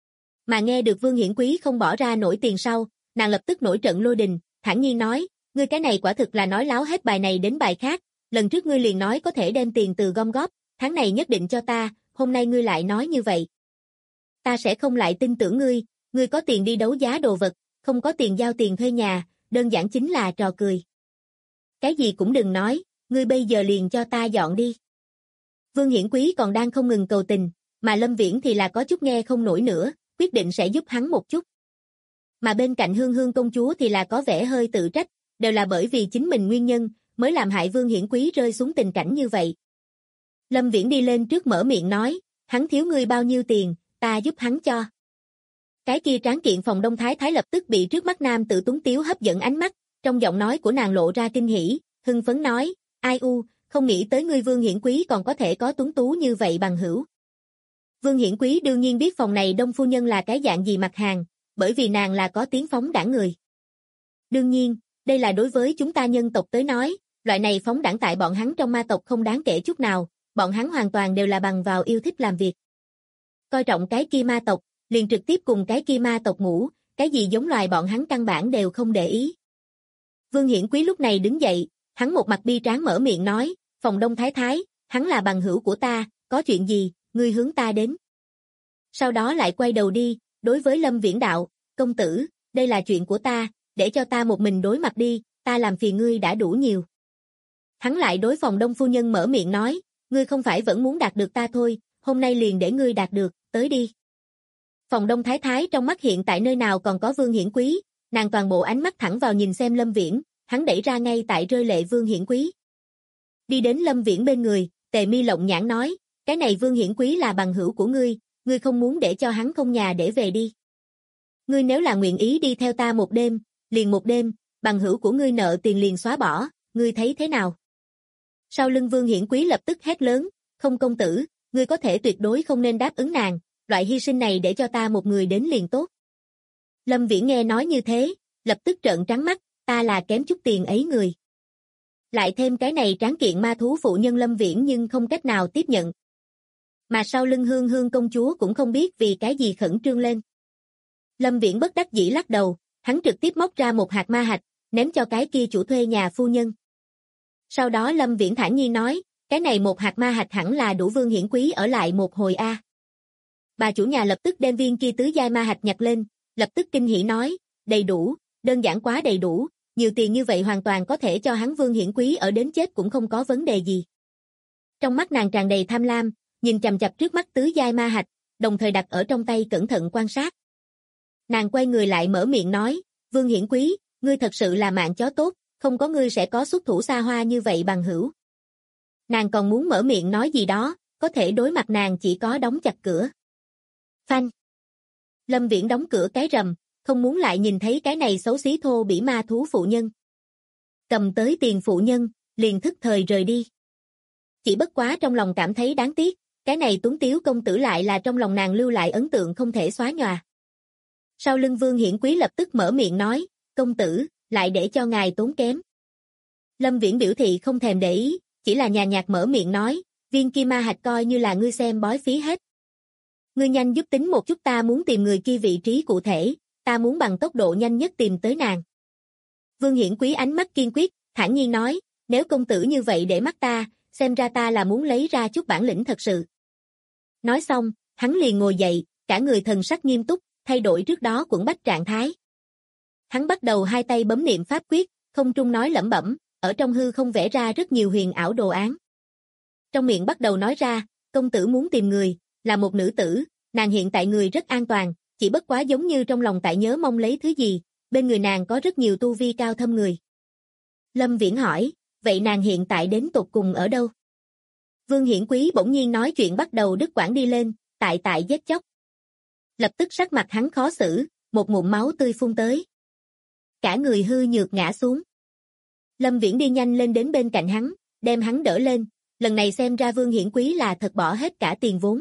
Mà nghe được Vương Hiển Quý không bỏ ra nổi tiền sau, nàng lập tức nổi trận lôi đình, thản nhiên nói, ngươi cái này quả thực là nói láo hết bài này đến bài khác, lần trước ngươi liền nói có thể đem tiền từ gom góp, tháng này nhất định cho ta, hôm nay ngươi lại nói như vậy. Ta sẽ không lại tin tưởng ngươi có tiền đi đấu giá đồ vật, không có tiền giao tiền thuê nhà, đơn giản chính là trò cười. Cái gì cũng đừng nói, ngươi bây giờ liền cho ta dọn đi. Vương Hiển Quý còn đang không ngừng cầu tình, mà Lâm Viễn thì là có chút nghe không nổi nữa, quyết định sẽ giúp hắn một chút. Mà bên cạnh Hương Hương công chúa thì là có vẻ hơi tự trách, đều là bởi vì chính mình nguyên nhân, mới làm hại Vương Hiển Quý rơi xuống tình cảnh như vậy. Lâm Viễn đi lên trước mở miệng nói, hắn thiếu ngươi bao nhiêu tiền, ta giúp hắn cho. Cái kia tráng kiện phòng Đông Thái Thái lập tức bị trước mắt nam tự tuấn tiếu hấp dẫn ánh mắt, trong giọng nói của nàng lộ ra kinh hỉ, hưng phấn nói, ai u, không nghĩ tới ngươi Vương Hiển Quý còn có thể có tuấn tú như vậy bằng hữu. Vương Hiển Quý đương nhiên biết phòng này Đông phu nhân là cái dạng gì mặt hàng, bởi vì nàng là có tiếng phóng đãng người. Đương nhiên, đây là đối với chúng ta nhân tộc tới nói, loại này phóng đãng tại bọn hắn trong ma tộc không đáng kể chút nào, bọn hắn hoàn toàn đều là bằng vào yêu thích làm việc. Coi trọng cái kia ma tộc, liền trực tiếp cùng cái kia ma tộc ngủ, cái gì giống loài bọn hắn căn bản đều không để ý. Vương Hiển Quý lúc này đứng dậy, hắn một mặt bi tráng mở miệng nói, phòng Đông Thái Thái, hắn là bằng hữu của ta, có chuyện gì, ngươi hướng ta đến. Sau đó lại quay đầu đi, đối với Lâm Viễn đạo, công tử, đây là chuyện của ta, để cho ta một mình đối mặt đi, ta làm phiền ngươi đã đủ nhiều. Hắn lại đối phòng Đông phu nhân mở miệng nói, ngươi không phải vẫn muốn đạt được ta thôi, hôm nay liền để ngươi đạt được, tới đi. Phòng Đông Thái Thái trong mắt hiện tại nơi nào còn có Vương Hiển Quý, nàng toàn bộ ánh mắt thẳng vào nhìn xem Lâm Viễn, hắn đẩy ra ngay tại rơi lệ Vương Hiển Quý. Đi đến Lâm Viễn bên người, Tề Mi lộng nhãn nói, cái này Vương Hiển Quý là bằng hữu của ngươi không muốn để cho hắn không nhà để về đi. Ngươi nếu là nguyện ý đi theo ta một đêm, liền một đêm, bằng hữu của ngươi nợ tiền liền xóa bỏ, ngươi thấy thế nào? Sau lưng Vương Hiển Quý lập tức hét lớn, không công tử, ngươi có thể tuyệt đối không nên đáp ứng nàng, loại hy sinh này để cho ta một người đến liền tốt. Lâm Viễn nghe nói như thế, lập tức trợn trắng mắt, ta là kém chút tiền ấy người. Lại thêm cái này tráng kiện ma thú phụ nhân Lâm Viễn nhưng không cách nào tiếp nhận. Mà sau lưng Hương Hương công chúa cũng không biết vì cái gì khẩn trương lên. Lâm Viễn bất đắc dĩ lắc đầu, hắn trực tiếp móc ra một hạt ma hạch, ném cho cái kia chủ thuê nhà phu nhân. Sau đó Lâm Viễn thản nhiên nói, cái này một hạt ma hạch hẳn là đủ Vương Hiển Quý ở lại một hồi a. Bà chủ nhà lập tức đem viên kia tứ giai ma hạch nhặt lên, lập tức kinh hỉ nói, đầy đủ, đơn giản quá đầy đủ, nhiều tiền như vậy hoàn toàn có thể cho hắn Vương Hiển Quý ở đến chết cũng không có vấn đề gì. Trong mắt nàng tràn đầy tham lam, nhìn chằm chằm trước mắt tứ giai ma hạch, đồng thời đặt ở trong tay cẩn thận quan sát. Nàng quay người lại mở miệng nói, Vương Hiển Quý, ngươi thật sự là mạng chó tốt, không có ngươi sẽ có xuất thủ xa hoa như vậy bằng hữu. Nàng còn muốn mở miệng nói gì đó, có thể đối mặt nàng chỉ có đóng chặt cửa. Phanh. Lâm Viễn đóng cửa cái rầm, không muốn lại nhìn thấy cái này xấu xí thô bỉ ma thú phụ nhân. Cầm tới tiền phụ nhân, liền thức thời rời đi. Chỉ bất quá trong lòng cảm thấy đáng tiếc, cái này tuấn tiếu công tử lại là trong lòng nàng lưu lại ấn tượng không thể xóa nhòa. Sau lưng Vương Hiển Quý lập tức mở miệng nói, công tử, lại để cho ngài tốn kém. Lâm Viễn biểu thị không thèm để ý, chỉ là nhàn nhạt mở miệng nói, viên kim ma hạch coi như là ngươi xem bói phí hết. Ngươi nhanh giúp tính một chút, ta muốn tìm người kia vị trí cụ thể, ta muốn bằng tốc độ nhanh nhất tìm tới nàng. Vương Hiển Quý ánh mắt kiên quyết, thản nhiên nói, nếu công tử như vậy để mắt ta, xem ra ta là muốn lấy ra chút bản lĩnh thật sự. Nói xong, hắn liền ngồi dậy, cả người thần sắc nghiêm túc, thay đổi trước đó quẩn bách trạng thái. Hắn bắt đầu hai tay bấm niệm pháp quyết, không trung nói lẩm bẩm, ở trong hư không vẽ ra rất nhiều huyền ảo đồ án. Trong miệng bắt đầu nói ra, công tử muốn tìm người, là một nữ tử, nàng hiện tại người rất an toàn, chỉ bất quá giống như trong lòng tại nhớ mong lấy thứ gì, bên người nàng có rất nhiều tu vi cao thâm người. Lâm Viễn hỏi, vậy nàng hiện tại đến tột cùng ở đâu? Vương Hiển Quý bỗng nhiên nói chuyện bắt đầu đứt quãng đi lên, tại giết chóc. Lập tức sắc mặt hắn khó xử, một ngụm máu tươi phun tới. Cả người hư nhược ngã xuống. Lâm Viễn đi nhanh lên đến bên cạnh hắn, đem hắn đỡ lên, lần này xem ra Vương Hiển Quý là thật bỏ hết cả tiền vốn.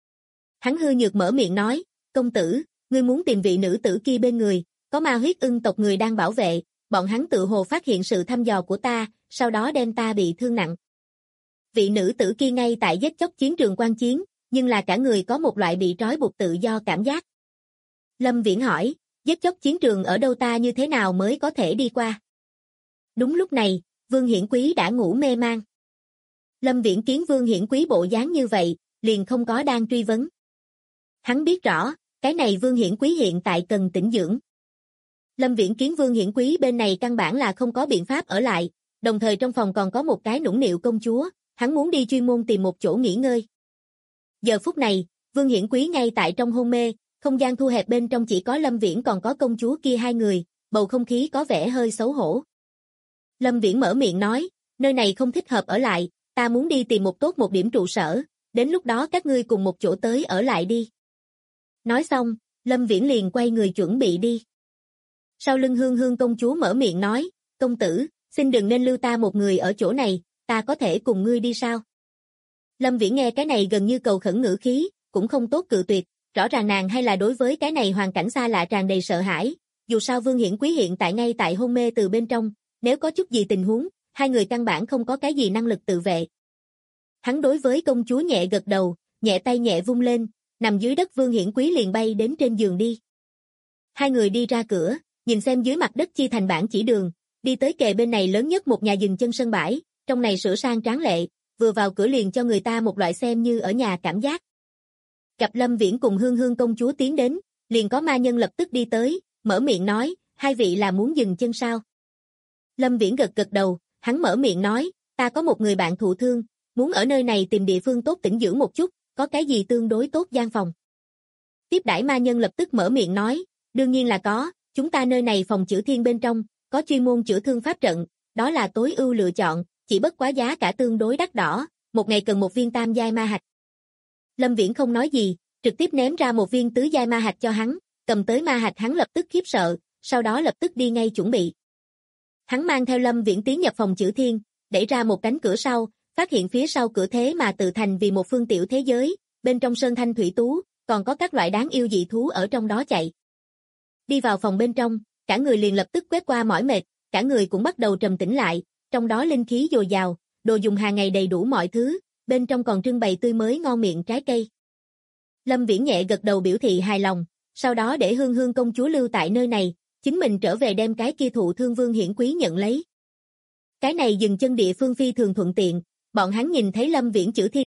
Hắn hư nhược mở miệng nói, công tử, ngươi muốn tìm vị nữ tử kia bên người, có ma huyết ưng tộc người đang bảo vệ, bọn hắn tự hồ phát hiện sự thăm dò của ta, sau đó đem ta bị thương nặng. Vị nữ tử kia ngay tại giết chóc chiến trường quan chiến, nhưng là cả người có một loại bị trói buộc tự do cảm giác. Lâm Viễn hỏi, giết chóc chiến trường ở đâu, ta như thế nào mới có thể đi qua? Đúng lúc này, Vương Hiển Quý đã ngủ mê man. Lâm Viễn kiến Vương Hiển Quý bộ dáng như vậy, liền không có đang truy vấn. Hắn biết rõ, cái này Vương Hiển Quý hiện tại cần tĩnh dưỡng. Lâm Viễn kiến Vương Hiển Quý bên này căn bản là không có biện pháp ở lại, đồng thời trong phòng còn có một cái nũng nịu công chúa, hắn muốn đi chuyên môn tìm một chỗ nghỉ ngơi. Giờ phút này, Vương Hiển Quý ngay tại trong hôn mê, không gian thu hẹp bên trong chỉ có Lâm Viễn còn có công chúa kia hai người, bầu không khí có vẻ hơi xấu hổ. Lâm Viễn mở miệng nói, nơi này không thích hợp ở lại, ta muốn đi tìm một điểm trụ sở, đến lúc đó các ngươi cùng một chỗ tới ở lại đi. Nói xong, Lâm Viễn liền quay người chuẩn bị đi. Sau lưng Hương Hương công chúa mở miệng nói, công tử, xin đừng nên lưu ta một người ở chỗ này, ta có thể cùng ngươi đi sao? Lâm Viễn nghe cái này gần như cầu khẩn ngữ khí, cũng không tốt cự tuyệt, rõ ràng nàng hay là đối với cái này hoàn cảnh xa lạ tràn đầy sợ hãi, dù sao Vương Hiển Quý hiện tại ngay tại hôn mê từ bên trong, nếu có chút gì tình huống, hai người căn bản không có cái gì năng lực tự vệ. Hắn đối với công chúa nhẹ gật đầu, nhẹ tay nhẹ vung lên, nằm dưới đất Vương Hiển Quý liền bay đến trên giường đi. Hai người đi ra cửa, nhìn xem dưới mặt đất chia thành bảng chỉ đường, đi tới kề bên này lớn nhất một nhà dừng chân sân bãi, trong này sửa sang tráng lệ, vừa vào cửa liền cho người ta một loại xem như ở nhà cảm giác. Gặp Lâm Viễn cùng Hương Hương công chúa tiến đến, liền có ma nhân lập tức đi tới, mở miệng nói, hai vị là muốn dừng chân sao? Lâm Viễn gật gật đầu, hắn mở miệng nói, ta có một người bạn thụ thương, muốn ở nơi này tìm địa phương tốt tĩnh dưỡng một chút, có cái gì tương đối tốt gian phòng. Tiếp đãi ma nhân lập tức mở miệng nói, đương nhiên là có, chúng ta nơi này phòng chữa thiên bên trong, có chuyên môn chữa thương pháp trận, đó là tối ưu lựa chọn, chỉ bất quá giá cả tương đối đắt đỏ, một ngày cần một viên tam giai ma hạch. Lâm Viễn không nói gì, trực tiếp ném ra một viên tứ giai ma hạch cho hắn, cầm tới ma hạch hắn lập tức khiếp sợ, sau đó lập tức đi ngay chuẩn bị. Hắn mang theo Lâm Viễn tiến nhập phòng chữa thiên, đẩy ra một cánh cửa sau, phát hiện phía sau cửa thế mà tự thành vì một phương tiểu thế giới, bên trong sơn thanh thủy tú, còn có các loại đáng yêu dị thú ở trong đó chạy. Đi vào phòng bên trong, cả người liền lập tức quét qua mỏi mệt, cả người cũng bắt đầu trầm tĩnh lại, trong đó linh khí dồi dào, đồ dùng hàng ngày đầy đủ mọi thứ, bên trong còn trưng bày tươi mới ngon miệng trái cây. Lâm Viễn nhẹ gật đầu biểu thị hài lòng, sau đó để Hương Hương công chúa lưu tại nơi này, chính mình trở về đem cái kia thụ thương Vương Hiển Quý nhận lấy. Cái này dừng chân địa phương phi thường thuận tiện, bọn hắn nhìn thấy Lâm Viễn chữa thiên.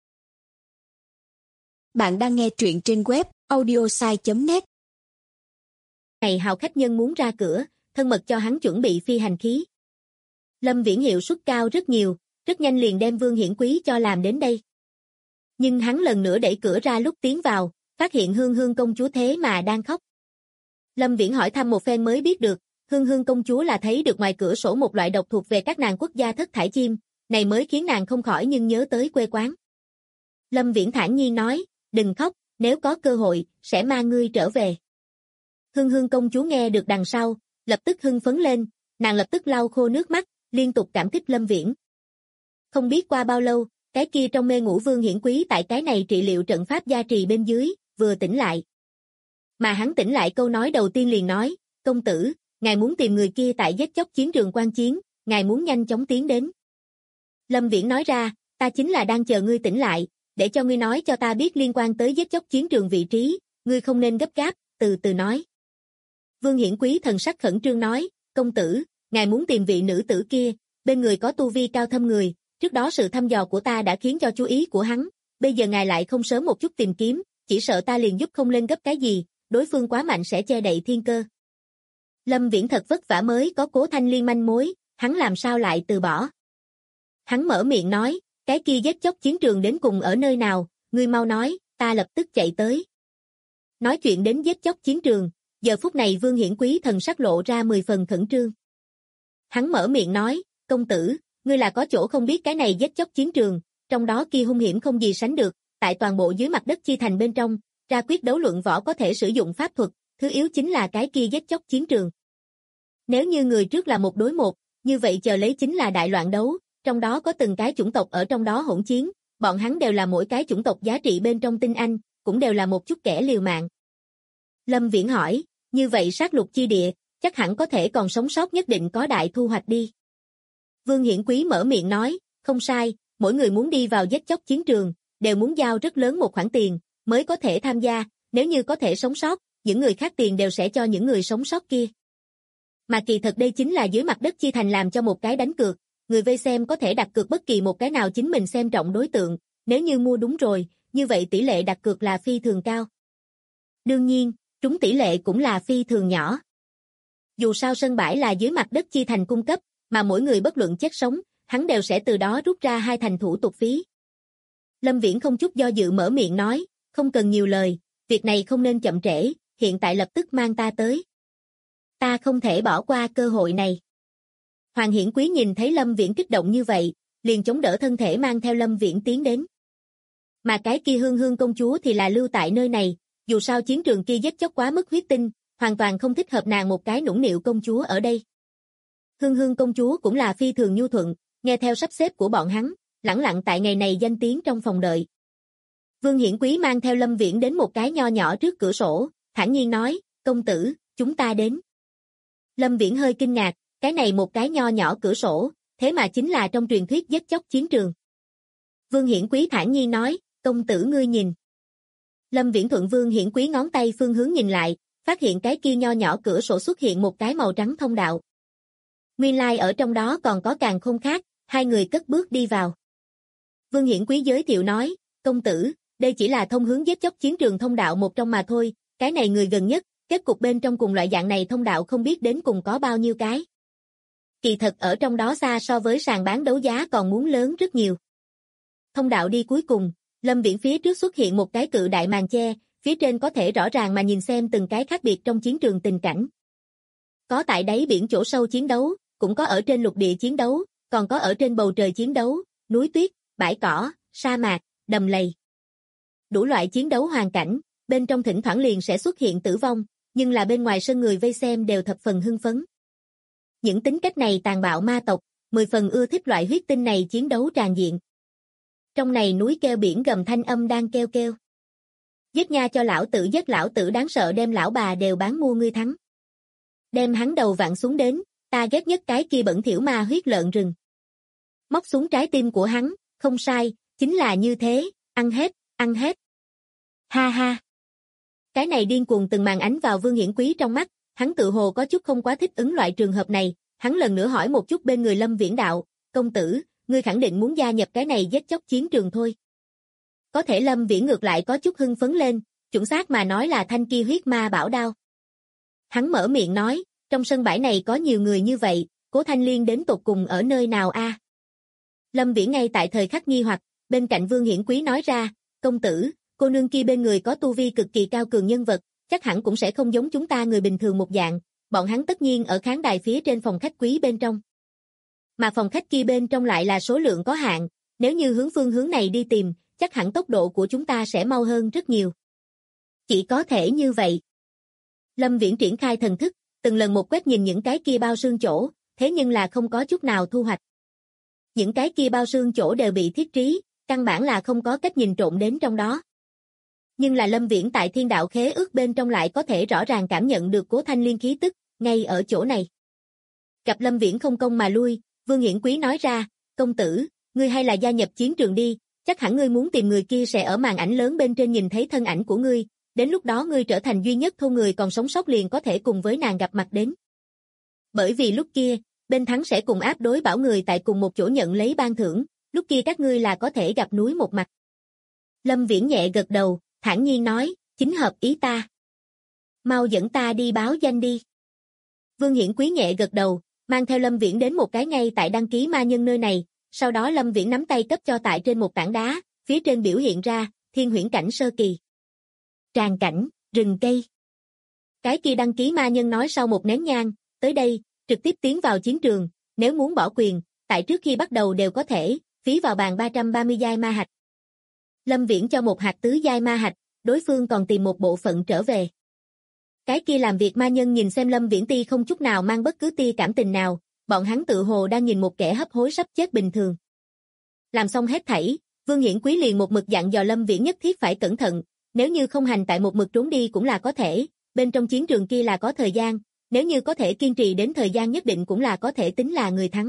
Bạn đang nghe truyện trên web audiosai.net. Này hào khách nhân muốn ra cửa, thân mật cho hắn chuẩn bị phi hành khí. Lâm Viễn hiệu suất cao rất nhiều, rất nhanh liền đem Vương Hiển Quý cho làm đến đây. Nhưng hắn lần nữa đẩy cửa ra lúc tiến vào, phát hiện Hương Hương công chúa thế mà đang khóc. Lâm Viễn hỏi thăm một phen mới biết được, Hương Hương công chúa là thấy được ngoài cửa sổ một loại độc thuộc về các nàng quốc gia thất thải chim, này mới khiến nàng không khỏi nhưng nhớ tới quê quán. Lâm Viễn thản nhiên nói, đừng khóc, nếu có cơ hội, sẽ mang ngươi trở về. Hương Hương công chúa nghe được đằng sau, lập tức hưng phấn lên, nàng lập tức lau khô nước mắt, liên tục cảm kích Lâm Viễn. Không biết qua bao lâu, Cái kia trong mê ngủ Vương Hiển Quý tại cái này trị liệu trận pháp gia trì bên dưới, vừa tỉnh lại. Mà hắn tỉnh lại câu nói đầu tiên liền nói, công tử, ngài muốn tìm người kia tại giết chóc chiến trường quan chiến, ngài muốn nhanh chóng tiến đến. Lâm Viễn nói ra, ta chính là đang chờ ngươi tỉnh lại, để cho ngươi nói cho ta biết liên quan tới giết chóc chiến trường vị trí, ngươi không nên gấp gáp, từ từ nói. Vương Hiển Quý thần sắc khẩn trương nói, công tử, ngài muốn tìm vị nữ tử kia, bên người có tu vi cao thâm người, trước đó sự thăm dò của ta đã khiến cho chú ý của hắn, bây giờ ngài lại không sớm một chút tìm kiếm, chỉ sợ ta liền giúp không lên gấp cái gì, đối phương quá mạnh sẽ che đậy thiên cơ. Lâm Viễn thật vất vả mới có Cố Thanh Liên manh mối, hắn làm sao lại từ bỏ. Hắn mở miệng nói, cái kia giết chóc chiến trường đến cùng ở nơi nào, ngươi mau nói, ta lập tức chạy tới. Nói chuyện đến giết chóc chiến trường, giờ phút này Vương Hiển Quý thần sắc lộ ra 10 phần khẩn trương. Hắn mở miệng nói, công tử, ngươi là có chỗ không biết cái này giết chóc chiến trường, trong đó kia hung hiểm không gì sánh được, tại toàn bộ dưới mặt đất chi thành bên trong, ra quyết đấu luận võ có thể sử dụng pháp thuật, thứ yếu chính là cái kia giết chóc chiến trường. Nếu như người trước là 1 đối 1, như vậy chờ lấy chính là đại loạn đấu, trong đó có từng cái chủng tộc ở trong đó hỗn chiến, bọn hắn đều là mỗi cái chủng tộc giá trị bên trong tinh anh, cũng đều là một chút kẻ liều mạng. Lâm Viễn hỏi, như vậy sát lục chi địa, chắc hẳn có thể còn sống sót nhất định có đại thu hoạch đi. Vương Hiển Quý mở miệng nói, không sai, mỗi người muốn đi vào giết chóc chiến trường, đều muốn giao rất lớn một khoản tiền, mới có thể tham gia, nếu như có thể sống sót, những người khác tiền đều sẽ cho những người sống sót kia. Mà kỳ thật đây chính là dưới mặt đất chi thành làm cho một cái đánh cược, người vây xem có thể đặt cược bất kỳ một cái nào chính mình xem trọng đối tượng, nếu như mua đúng rồi, như vậy tỷ lệ đặt cược là phi thường cao. Đương nhiên, trúng tỷ lệ cũng là phi thường nhỏ. Dù sao sân bãi là dưới mặt đất chi thành cung cấp, mà mỗi người bất luận chết sống, hắn đều sẽ từ đó rút ra 2 thành thủ tục phí. Lâm Viễn không chút do dự mở miệng nói, không cần nhiều lời, việc này không nên chậm trễ, hiện tại lập tức mang ta tới. Ta không thể bỏ qua cơ hội này. Hoàng Hiển Quý nhìn thấy Lâm Viễn kích động như vậy, liền chống đỡ thân thể mang theo Lâm Viễn tiến đến. Mà cái kia Hương Hương công chúa thì là lưu tại nơi này, dù sao chiến trường kia giết chóc quá mức huyết tinh, hoàn toàn không thích hợp nàng một cái nũng nịu công chúa ở đây. Hương Hương công chúa cũng là phi thường nhu thuận, nghe theo sắp xếp của bọn hắn, lẳng lặng tại ngày này danh tiếng trong phòng đợi. Vương Hiển Quý mang theo Lâm Viễn đến một cái nho nhỏ trước cửa sổ, thản nhiên nói, công tử, chúng ta đến. Lâm Viễn hơi kinh ngạc, cái này một cái nho nhỏ cửa sổ, thế mà chính là trong truyền thuyết giết chóc chiến trường. Vương Hiển Quý thản nhiên nói, công tử ngươi nhìn. Lâm Viễn thuận Vương Hiển Quý ngón tay phương hướng nhìn lại, phát hiện cái kia nho nhỏ cửa sổ xuất hiện một cái màu trắng thông đạo. Nguyên lai ở trong đó còn có càn khôn khác, 2 người cất bước đi vào. Vương Hiển Quý giới thiệu nói, công tử, đây chỉ là thông hướng giết chóc chiến trường thông đạo một trong mà thôi, cái này người gần nhất, kết cục bên trong cùng loại dạng này thông đạo không biết đến cùng có bao nhiêu cái. Kỳ thật ở trong đó xa so với sàn bán đấu giá còn muốn lớn rất nhiều. Thông đạo đi cuối cùng, Lâm Viễn phía trước xuất hiện một cái cự đại màn che, phía trên có thể rõ ràng mà nhìn xem từng cái khác biệt trong chiến trường tình cảnh. Có tại đáy biển chỗ sâu chiến đấu, cũng có ở trên lục địa chiến đấu, còn có ở trên bầu trời chiến đấu, núi tuyết, bãi cỏ, sa mạc, đầm lầy. Đủ loại chiến đấu hoàn cảnh, bên trong thỉnh thoảng liền sẽ xuất hiện tử vong, nhưng là bên ngoài sân người vây xem đều thập phần hưng phấn. Những tính cách này tàn bạo ma tộc, 10 phần ưa thích loại huyết tinh này chiến đấu tràn diện. Trong này núi kêu biển gầm thanh âm đang kêu kêu. Giết nha cho lão tử, giết lão tử đáng sợ, đem lão bà đều bán mua ngươi thắng. Đem hắn đầu vặn xuống đến, ta ghét nhất cái kia bẩn thỉu ma huyết lợn rừng. Móc xuống trái tim của hắn, không sai, chính là như thế, ăn hết, ăn hết. Ha ha. Cái này điên cuồng từng màn ánh vào Vương Hiển Quý trong mắt, hắn tự hồ có chút không quá thích ứng loại trường hợp này, hắn lần nữa hỏi một chút bên người Lâm Viễn đạo, công tử, ngươi khẳng định muốn gia nhập cái này giết chóc chiến trường thôi. Có thể Lâm Viễn ngược lại có chút hưng phấn lên, chuẩn xác mà nói là thanh kia huyết ma bảo đao. Hắn mở miệng nói, trong sân bãi này có nhiều người như vậy, Cố Thanh Liên đến tột cùng ở nơi nào a? Lâm Viễn ngay tại thời khắc nghi hoặc, bên cạnh Vương Hiển Quý nói ra, công tử, cô nương kia bên người có tu vi cực kỳ cao cường nhân vật, chắc hẳn cũng sẽ không giống chúng ta người bình thường một dạng, bọn hắn tất nhiên ở khán đài phía trên phòng khách quý bên trong. Mà phòng khách kia bên trong lại là số lượng có hạn, nếu như hướng phương hướng này đi tìm, chắc hẳn tốc độ của chúng ta sẽ mau hơn rất nhiều. Chỉ có thể như vậy. Lâm Viễn triển khai thần thức, từng lần một quét nhìn những cái kia bao xương chỗ, thế nhưng là không có chút nào thu hoạch. Những cái kia bao xương chỗ đều bị thiết trí, căn bản là không có cách nhìn trộm đến trong đó. Nhưng là Lâm Viễn tại thiên đạo khế ước bên trong lại có thể rõ ràng cảm nhận được Cố Thanh Liên khí tức, ngay ở chỗ này. Gặp Lâm Viễn không công mà lui, Vương Hiển Quý nói ra, công tử, ngươi hay là gia nhập chiến trường đi, chắc hẳn ngươi muốn tìm người kia sẽ ở màn ảnh lớn bên trên nhìn thấy thân ảnh của ngươi, đến lúc đó ngươi trở thành duy nhất thôn người còn sống sót liền có thể cùng với nàng gặp mặt đến. Bởi vì lúc kia, bên thắng sẽ cùng áp đối bảo người tại cùng một chỗ nhận lấy ban thưởng, lúc kia các ngươi là có thể gặp núi một mặt. Lâm Viễn nhẹ gật đầu, thản nhiên nói, chính hợp ý ta. Mau dẫn ta đi báo danh đi. Vương Hiển Quý nhẹ gật đầu, mang theo Lâm Viễn đến một cái ngay tại đăng ký ma nhân nơi này, sau đó Lâm Viễn nắm tay cấp cho tại trên một tảng đá, phía trên biểu hiện ra, thiên huyễn cảnh sơ kỳ. Tràng cảnh, rừng cây. Cái kia đăng ký ma nhân nói sau một nén nhang, tới đây, trực tiếp tiến vào chiến trường, nếu muốn bỏ quyền, tại trước khi bắt đầu đều có thể, phí vào bàn 330 giai ma hạch. Lâm Viễn cho một hạt tứ giai ma hạch, đối phương còn tìm một bộ phận trở về. Cái kia làm việc ma nhân nhìn xem Lâm Viễn ti không chút nào mang bất cứ tia cảm tình nào, bọn hắn tự hồ đang nhìn một kẻ hấp hối sắp chết bình thường. Làm xong hết thảy, Vương Hiển Quý liền một mực dặn dò Lâm Viễn nhất thiết phải cẩn thận, nếu như không hành tại một mực trốn đi cũng là có thể, bên trong chiến trường kia là có thời gian, nếu như có thể kiên trì đến thời gian nhất định cũng là có thể tính là người thắng.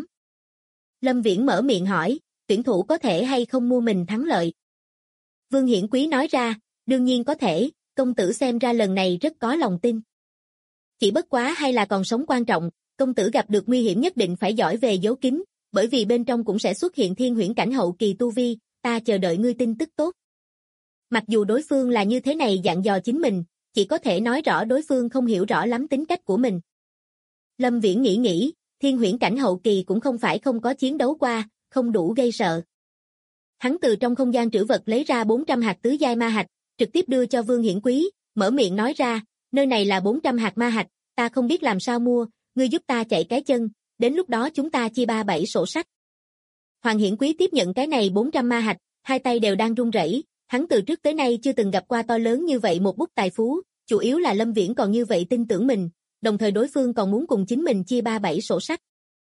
Lâm Viễn mở miệng hỏi, tuyển thủ có thể hay không mua mình thắng lợi? Vương Hiển Quý nói ra, đương nhiên có thể, công tử xem ra lần này rất có lòng tin. Chỉ bất quá hay là còn sống quan trọng, công tử gặp được nguy hiểm nhất định phải giỏi về giấu kín, bởi vì bên trong cũng sẽ xuất hiện thiên huyễn cảnh hậu kỳ tu vi, ta chờ đợi ngươi tin tức tốt. Mặc dù đối phương là như thế này dặn dò chính mình, chỉ có thể nói rõ đối phương không hiểu rõ lắm tính cách của mình. Lâm Viễn nghĩ, thiên huyễn cảnh hậu kỳ cũng không phải không có chiến đấu qua, không đủ gây sợ. Hắn từ trong không gian trữ vật lấy ra 400 hạt tứ giai ma hạch, trực tiếp đưa cho Vương Hiển Quý, mở miệng nói ra, nơi này là 400 hạt ma hạch, ta không biết làm sao mua, ngươi giúp ta chạy cái chân, đến lúc đó chúng ta chia 3-7 sổ sách. Hoàng Hiển Quý tiếp nhận cái này 400 ma hạch, hai tay đều đang run rẩy, hắn từ trước tới nay chưa từng gặp qua to lớn như vậy một bút tài phú, chủ yếu là Lâm Viễn còn như vậy tin tưởng mình, đồng thời đối phương còn muốn cùng chính mình chia 3-7 sổ sách.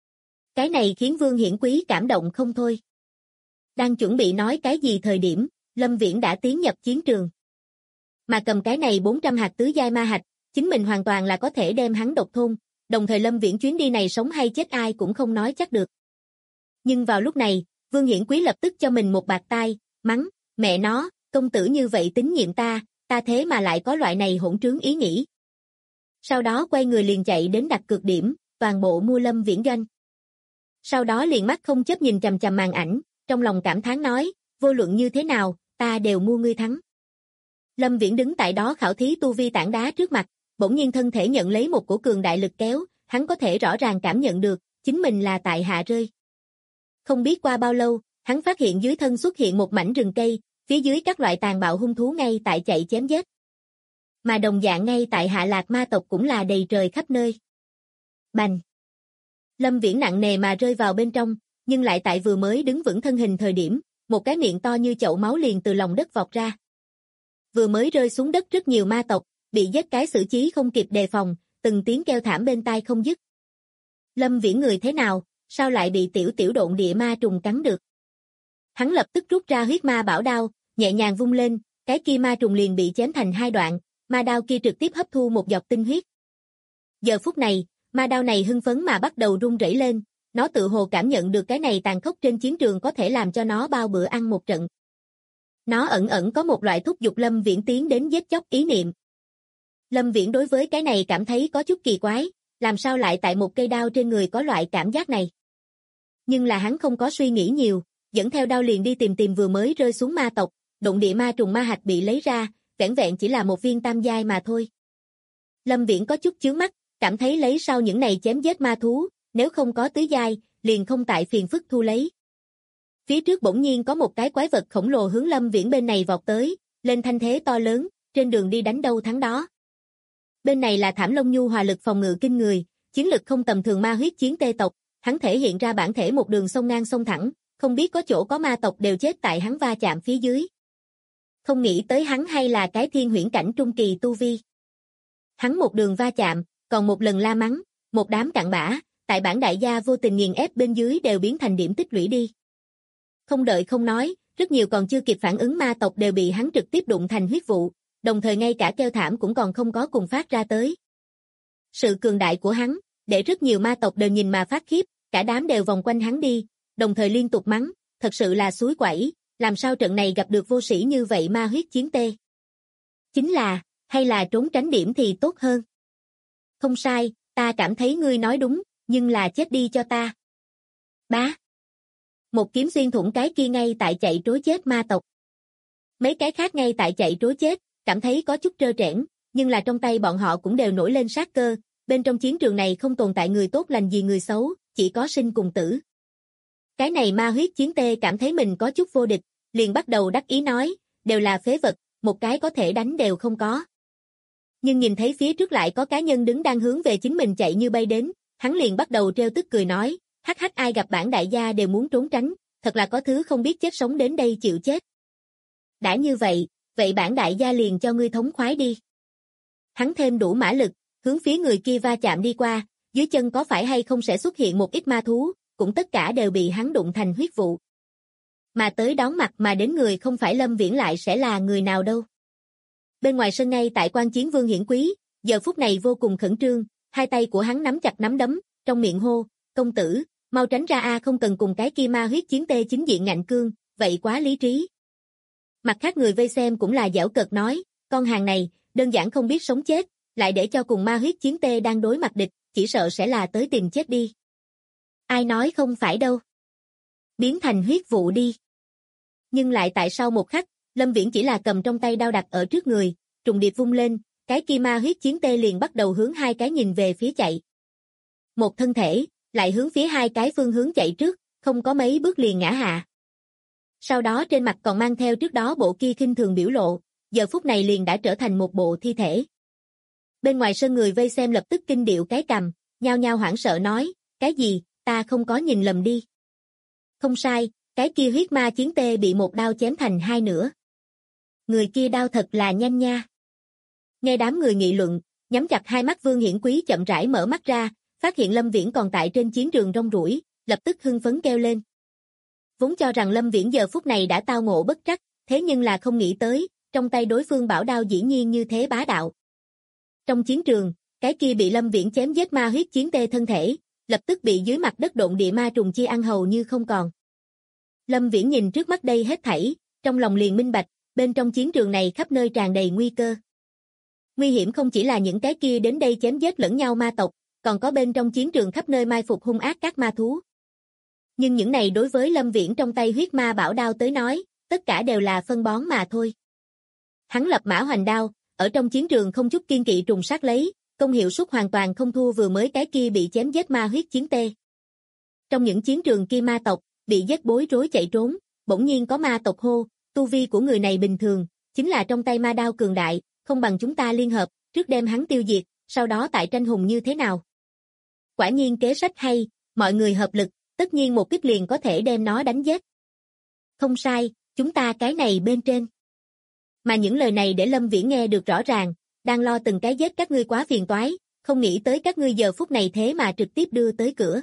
Cái này khiến Vương Hiển Quý cảm động không thôi. Đang chuẩn bị nói cái gì thời điểm, Lâm Viễn đã tiến nhập chiến trường. Mà cầm cái này 400 hạt tứ giai ma hạch, chính mình hoàn toàn là có thể đem hắn độc thôn, đồng thời Lâm Viễn chuyến đi này sống hay chết ai cũng không nói chắc được. Nhưng vào lúc này, Vương Hiển Quý lập tức cho mình một bạt tai, mắng, mẹ nó, công tử như vậy tín nhiệm ta thế mà lại có loại này hỗn trướng ý nghĩ. Sau đó quay người liền chạy đến đặt cược điểm, toàn bộ mua Lâm Viễn doanh. Sau đó liền mắt không chớp nhìn chằm chằm màn ảnh, trong lòng cảm thán nói, vô luận như thế nào, ta đều mua ngươi thắng. Lâm Viễn đứng tại đó khảo thí tu vi tảng đá trước mặt, bỗng nhiên thân thể nhận lấy một cổ cường đại lực kéo, hắn có thể rõ ràng cảm nhận được, chính mình là tại hạ rơi. Không biết qua bao lâu, hắn phát hiện dưới thân xuất hiện một mảnh rừng cây, phía dưới các loại tàn bạo hung thú ngay tại chạy chém giết. Mà đồng dạng ngay tại Hạ Lạc ma tộc cũng là đầy trời khắp nơi. Bành! Lâm Viễn nặng nề mà rơi vào bên trong, nhưng lại tại vừa mới đứng vững thân hình thời điểm, một cái miệng to như chậu máu liền từ lòng đất vọt ra. Vừa mới rơi xuống đất rất nhiều ma tộc, bị giết cái xử trí không kịp đề phòng, từng tiếng kêu thảm bên tai không dứt. Lâm Viễn người thế nào, sao lại bị tiểu độn địa ma trùng cắn được? Hắn lập tức rút ra huyết ma bảo đao, nhẹ nhàng vung lên, cái kia ma trùng liền bị chém thành hai đoạn, ma đao kia trực tiếp hấp thu một giọt tinh huyết. Giờ phút này, ma đao này hưng phấn mà bắt đầu run rẩy lên, nó tự hồ cảm nhận được cái này tàn khốc trên chiến trường có thể làm cho nó bao bữa ăn một trận. Nó ẩn có một loại thúc giục Lâm Viễn tiến đến giết chóc ý niệm. Lâm Viễn đối với cái này cảm thấy có chút kỳ quái, làm sao lại tại một cây đao trên người có loại cảm giác này. Nhưng là hắn không có suy nghĩ nhiều, dẫn theo đao liền đi tìm vừa mới rơi xuống ma tộc, đụng địa ma trùng ma hạch bị lấy ra, vẻn vẹn chỉ là một viên tam giai mà thôi. Lâm Viễn có chút chướng mắt, cảm thấy lấy sau những này chém giết ma thú, nếu không có tứ giai, liền không tại phiền phức thu lấy. Phía trước bỗng nhiên có một cái quái vật khổng lồ hướng Lâm Viễn bên này vọt tới, lên thanh thế to lớn, trên đường đi đánh đâu thắng đó. Bên này là Thảm Long Nhu hòa lực phòng ngự kinh người, chiến lực không tầm thường ma huyết chiến tê tộc, hắn thể hiện ra bản thể một đường sông ngang sông thẳng, không biết có chỗ có ma tộc đều chết tại hắn va chạm phía dưới. Không nghĩ tới hắn hay là cái thiên huyễn cảnh trung kỳ tu vi. Hắn một đường va chạm, còn một lần la mắng, một đám cặn bã, tại bản đại gia vô tình nghiền ép bên dưới đều biến thành điểm tích lũy đi. Không đợi không nói, rất nhiều còn chưa kịp phản ứng ma tộc đều bị hắn trực tiếp đụng thành huyết vụ, đồng thời ngay cả kêu thảm cũng còn không có cùng phát ra tới. Sự cường đại của hắn, để rất nhiều ma tộc đều nhìn mà phát khiếp, cả đám đều vòng quanh hắn đi, đồng thời liên tục mắng, thật sự là suối quẩy, làm sao trận này gặp được vô sĩ như vậy ma huyết chiến tê. Chính là, hay là trốn tránh điểm thì tốt hơn. Không sai, ta cảm thấy ngươi nói đúng, nhưng là chết đi cho ta. Bá. Một kiếm xuyên thủng cái kia ngay tại chạy trối chết ma tộc. Mấy cái khác ngay tại chạy trối chết, cảm thấy có chút trơ trẽn, nhưng là trong tay bọn họ cũng đều nổi lên sát cơ, bên trong chiến trường này không tồn tại người tốt lành gì người xấu, chỉ có sinh cùng tử. Cái này ma huyết chiến tê cảm thấy mình có chút vô địch, liền bắt đầu đắc ý nói, đều là phế vật, một cái có thể đánh đều không có. Nhưng nhìn thấy phía trước lại có cá nhân đứng đang hướng về chính mình chạy như bay đến, hắn liền bắt đầu trêu tức cười nói, hắc hắc ai gặp bản đại gia đều muốn trốn tránh, thật là có thứ không biết chết sống đến đây chịu chết. Đã như vậy, vậy bản đại gia liền cho ngươi thống khoái đi. Hắn thêm đủ mã lực, hướng phía người kia va chạm đi qua, dưới chân có phải hay không sẽ xuất hiện một ít ma thú, cũng tất cả đều bị hắn đụng thành huyết vụ. Mà tới đón mặt mà đến người không phải Lâm Viễn lại sẽ là người nào đâu. Bên ngoài sân ngay tại quan chiến Vương Hiển Quý, giờ phút này vô cùng khẩn trương, hai tay của hắn nắm chặt nắm đấm, trong miệng hô, công tử, mau tránh ra a không cần cùng cái kia ma huyết chiến tê chính diện ngạnh cương, vậy quá lý trí. Mặt khác người vây xem cũng là giễu cợt nói, con hàng này, đơn giản không biết sống chết, lại để cho cùng ma huyết chiến tê đang đối mặt địch, chỉ sợ sẽ là tới tìm chết đi. Ai nói không phải đâu. Biến thành huyết vụ đi. Nhưng lại tại sau một khắc, Lâm Viễn chỉ là cầm trong tay đao đặt ở trước người, trùng điệp vung lên, cái kia ma huyết chiến tê liền bắt đầu hướng hai cái nhìn về phía chạy. Một thân thể, lại hướng phía hai cái phương hướng chạy trước, không có mấy bước liền ngã hạ. Sau đó trên mặt còn mang theo trước đó bộ kia khinh thường biểu lộ, giờ phút này liền đã trở thành một bộ thi thể. Bên ngoài sân người vây xem lập tức kinh điệu cái cằm, nhao nhao hoảng sợ nói, cái gì, ta không có nhìn lầm đi. Không sai, cái kia huyết ma chiến tê bị một đao chém thành hai nửa. Người kia đao thật là nhanh nha. Nghe đám người nghị luận, nhắm chặt hai mắt Vương Hiển Quý chậm rãi mở mắt ra, phát hiện Lâm Viễn còn tại trên chiến trường rong ruổi, lập tức hưng phấn kêu lên. Vốn cho rằng Lâm Viễn giờ phút này đã tao ngộ bất trắc, thế nhưng là không nghĩ tới, trong tay đối phương bảo đao dĩ nhiên như thế bá đạo. Trong chiến trường, cái kia bị Lâm Viễn chém giết ma huyết chiến tê thân thể, lập tức bị dưới mặt đất độn địa ma trùng chia ăn hầu như không còn. Lâm Viễn nhìn trước mắt đây hết thảy, trong lòng liền minh bạch, bên trong chiến trường này khắp nơi tràn đầy nguy cơ. Nguy hiểm không chỉ là những cái kia đến đây chém giết lẫn nhau ma tộc, còn có bên trong chiến trường khắp nơi mai phục hung ác các ma thú. Nhưng những này đối với Lâm Viễn trong tay huyết ma bảo đao tới nói, tất cả đều là phân bón mà thôi. Hắn lập mã hoành đao, ở trong chiến trường không chút kiên kỵ trùng sát lấy, công hiệu suất hoàn toàn không thua vừa mới cái kia bị chém giết ma huyết chiến tê. Trong những chiến trường kia ma tộc, bị giết bối rối chạy trốn, bỗng nhiên có ma tộc hô, tu vi của người này bình thường, chính là trong tay ma đao cường đại, không bằng chúng ta liên hợp, trước đem hắn tiêu diệt, sau đó tại tranh hùng như thế nào. Quả nhiên kế sách hay, mọi người hợp lực, tất nhiên một kích liền có thể đem nó đánh giết. Không sai, chúng ta cái này bên trên. Mà những lời này để Lâm Viễn nghe được rõ ràng, đang lo từng cái giết các ngươi quá phiền toái, không nghĩ tới các ngươi giờ phút này thế mà trực tiếp đưa tới cửa.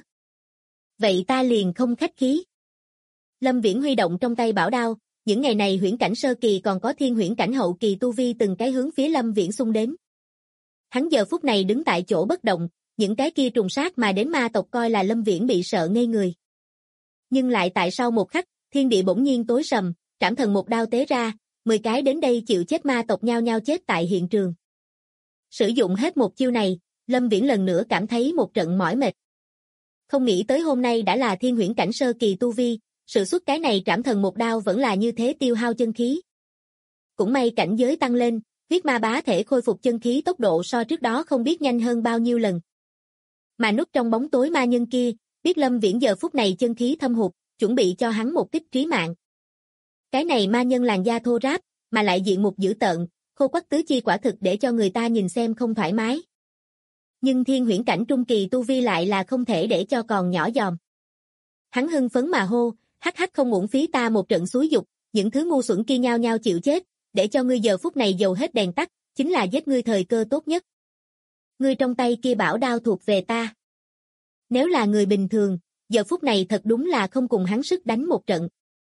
Vậy ta liền không khách khí. Lâm Viễn huy động trong tay bảo đao, những ngày này huyễn cảnh sơ kỳ còn có thiên huyễn cảnh hậu kỳ tu vi từng cái hướng phía Lâm Viễn xung đến. Hắn giờ phút này đứng tại chỗ bất động, những cái kia trùng sát mà đến ma tộc coi là Lâm Viễn bị sợ ngây người. Nhưng lại tại sau một khắc, thiên địa bỗng nhiên tối sầm, trảm thần một đao tế ra, 10 cái đến đây chịu chết ma tộc nhao nhao chết tại hiện trường. Sử dụng hết một chiêu này, Lâm Viễn lần nữa cảm thấy một trận mỏi mệt. Không nghĩ tới hôm nay đã là thiên huyễn cảnh sơ kỳ tu vi, sử xuất cái này trảm thần một đao vẫn là như thế tiêu hao chân khí. Cũng may cảnh giới tăng lên, huyết ma bá thể khôi phục chân khí tốc độ so trước đó không biết nhanh hơn bao nhiêu lần. Mà núp trong bóng tối ma nhân kia, biết Lâm Viễn giờ phút này chân khí thâm hụt, chuẩn bị cho hắn một kích trí mạng. Cái này ma nhân làn da thô ráp, mà lại diện mục dữ tợn, khô quắt tứ chi quả thực để cho người ta nhìn xem không thoải mái. Nhưng thiên huyễn cảnh trung kỳ tu vi lại là không thể để cho còn nhỏ giòm. Hắn hưng phấn mà hô, hắc hắc không uổng phí ta một trận xúi dục, những thứ ngu xuẩn kia nhao nhao chịu chết, để cho ngươi giờ phút này dầu hết đèn tắt, chính là giết ngươi thời cơ tốt nhất. Ngươi trong tay kia bảo đao thuộc về ta. Nếu là người bình thường, giờ phút này thật đúng là không cùng hắn sức đánh một trận.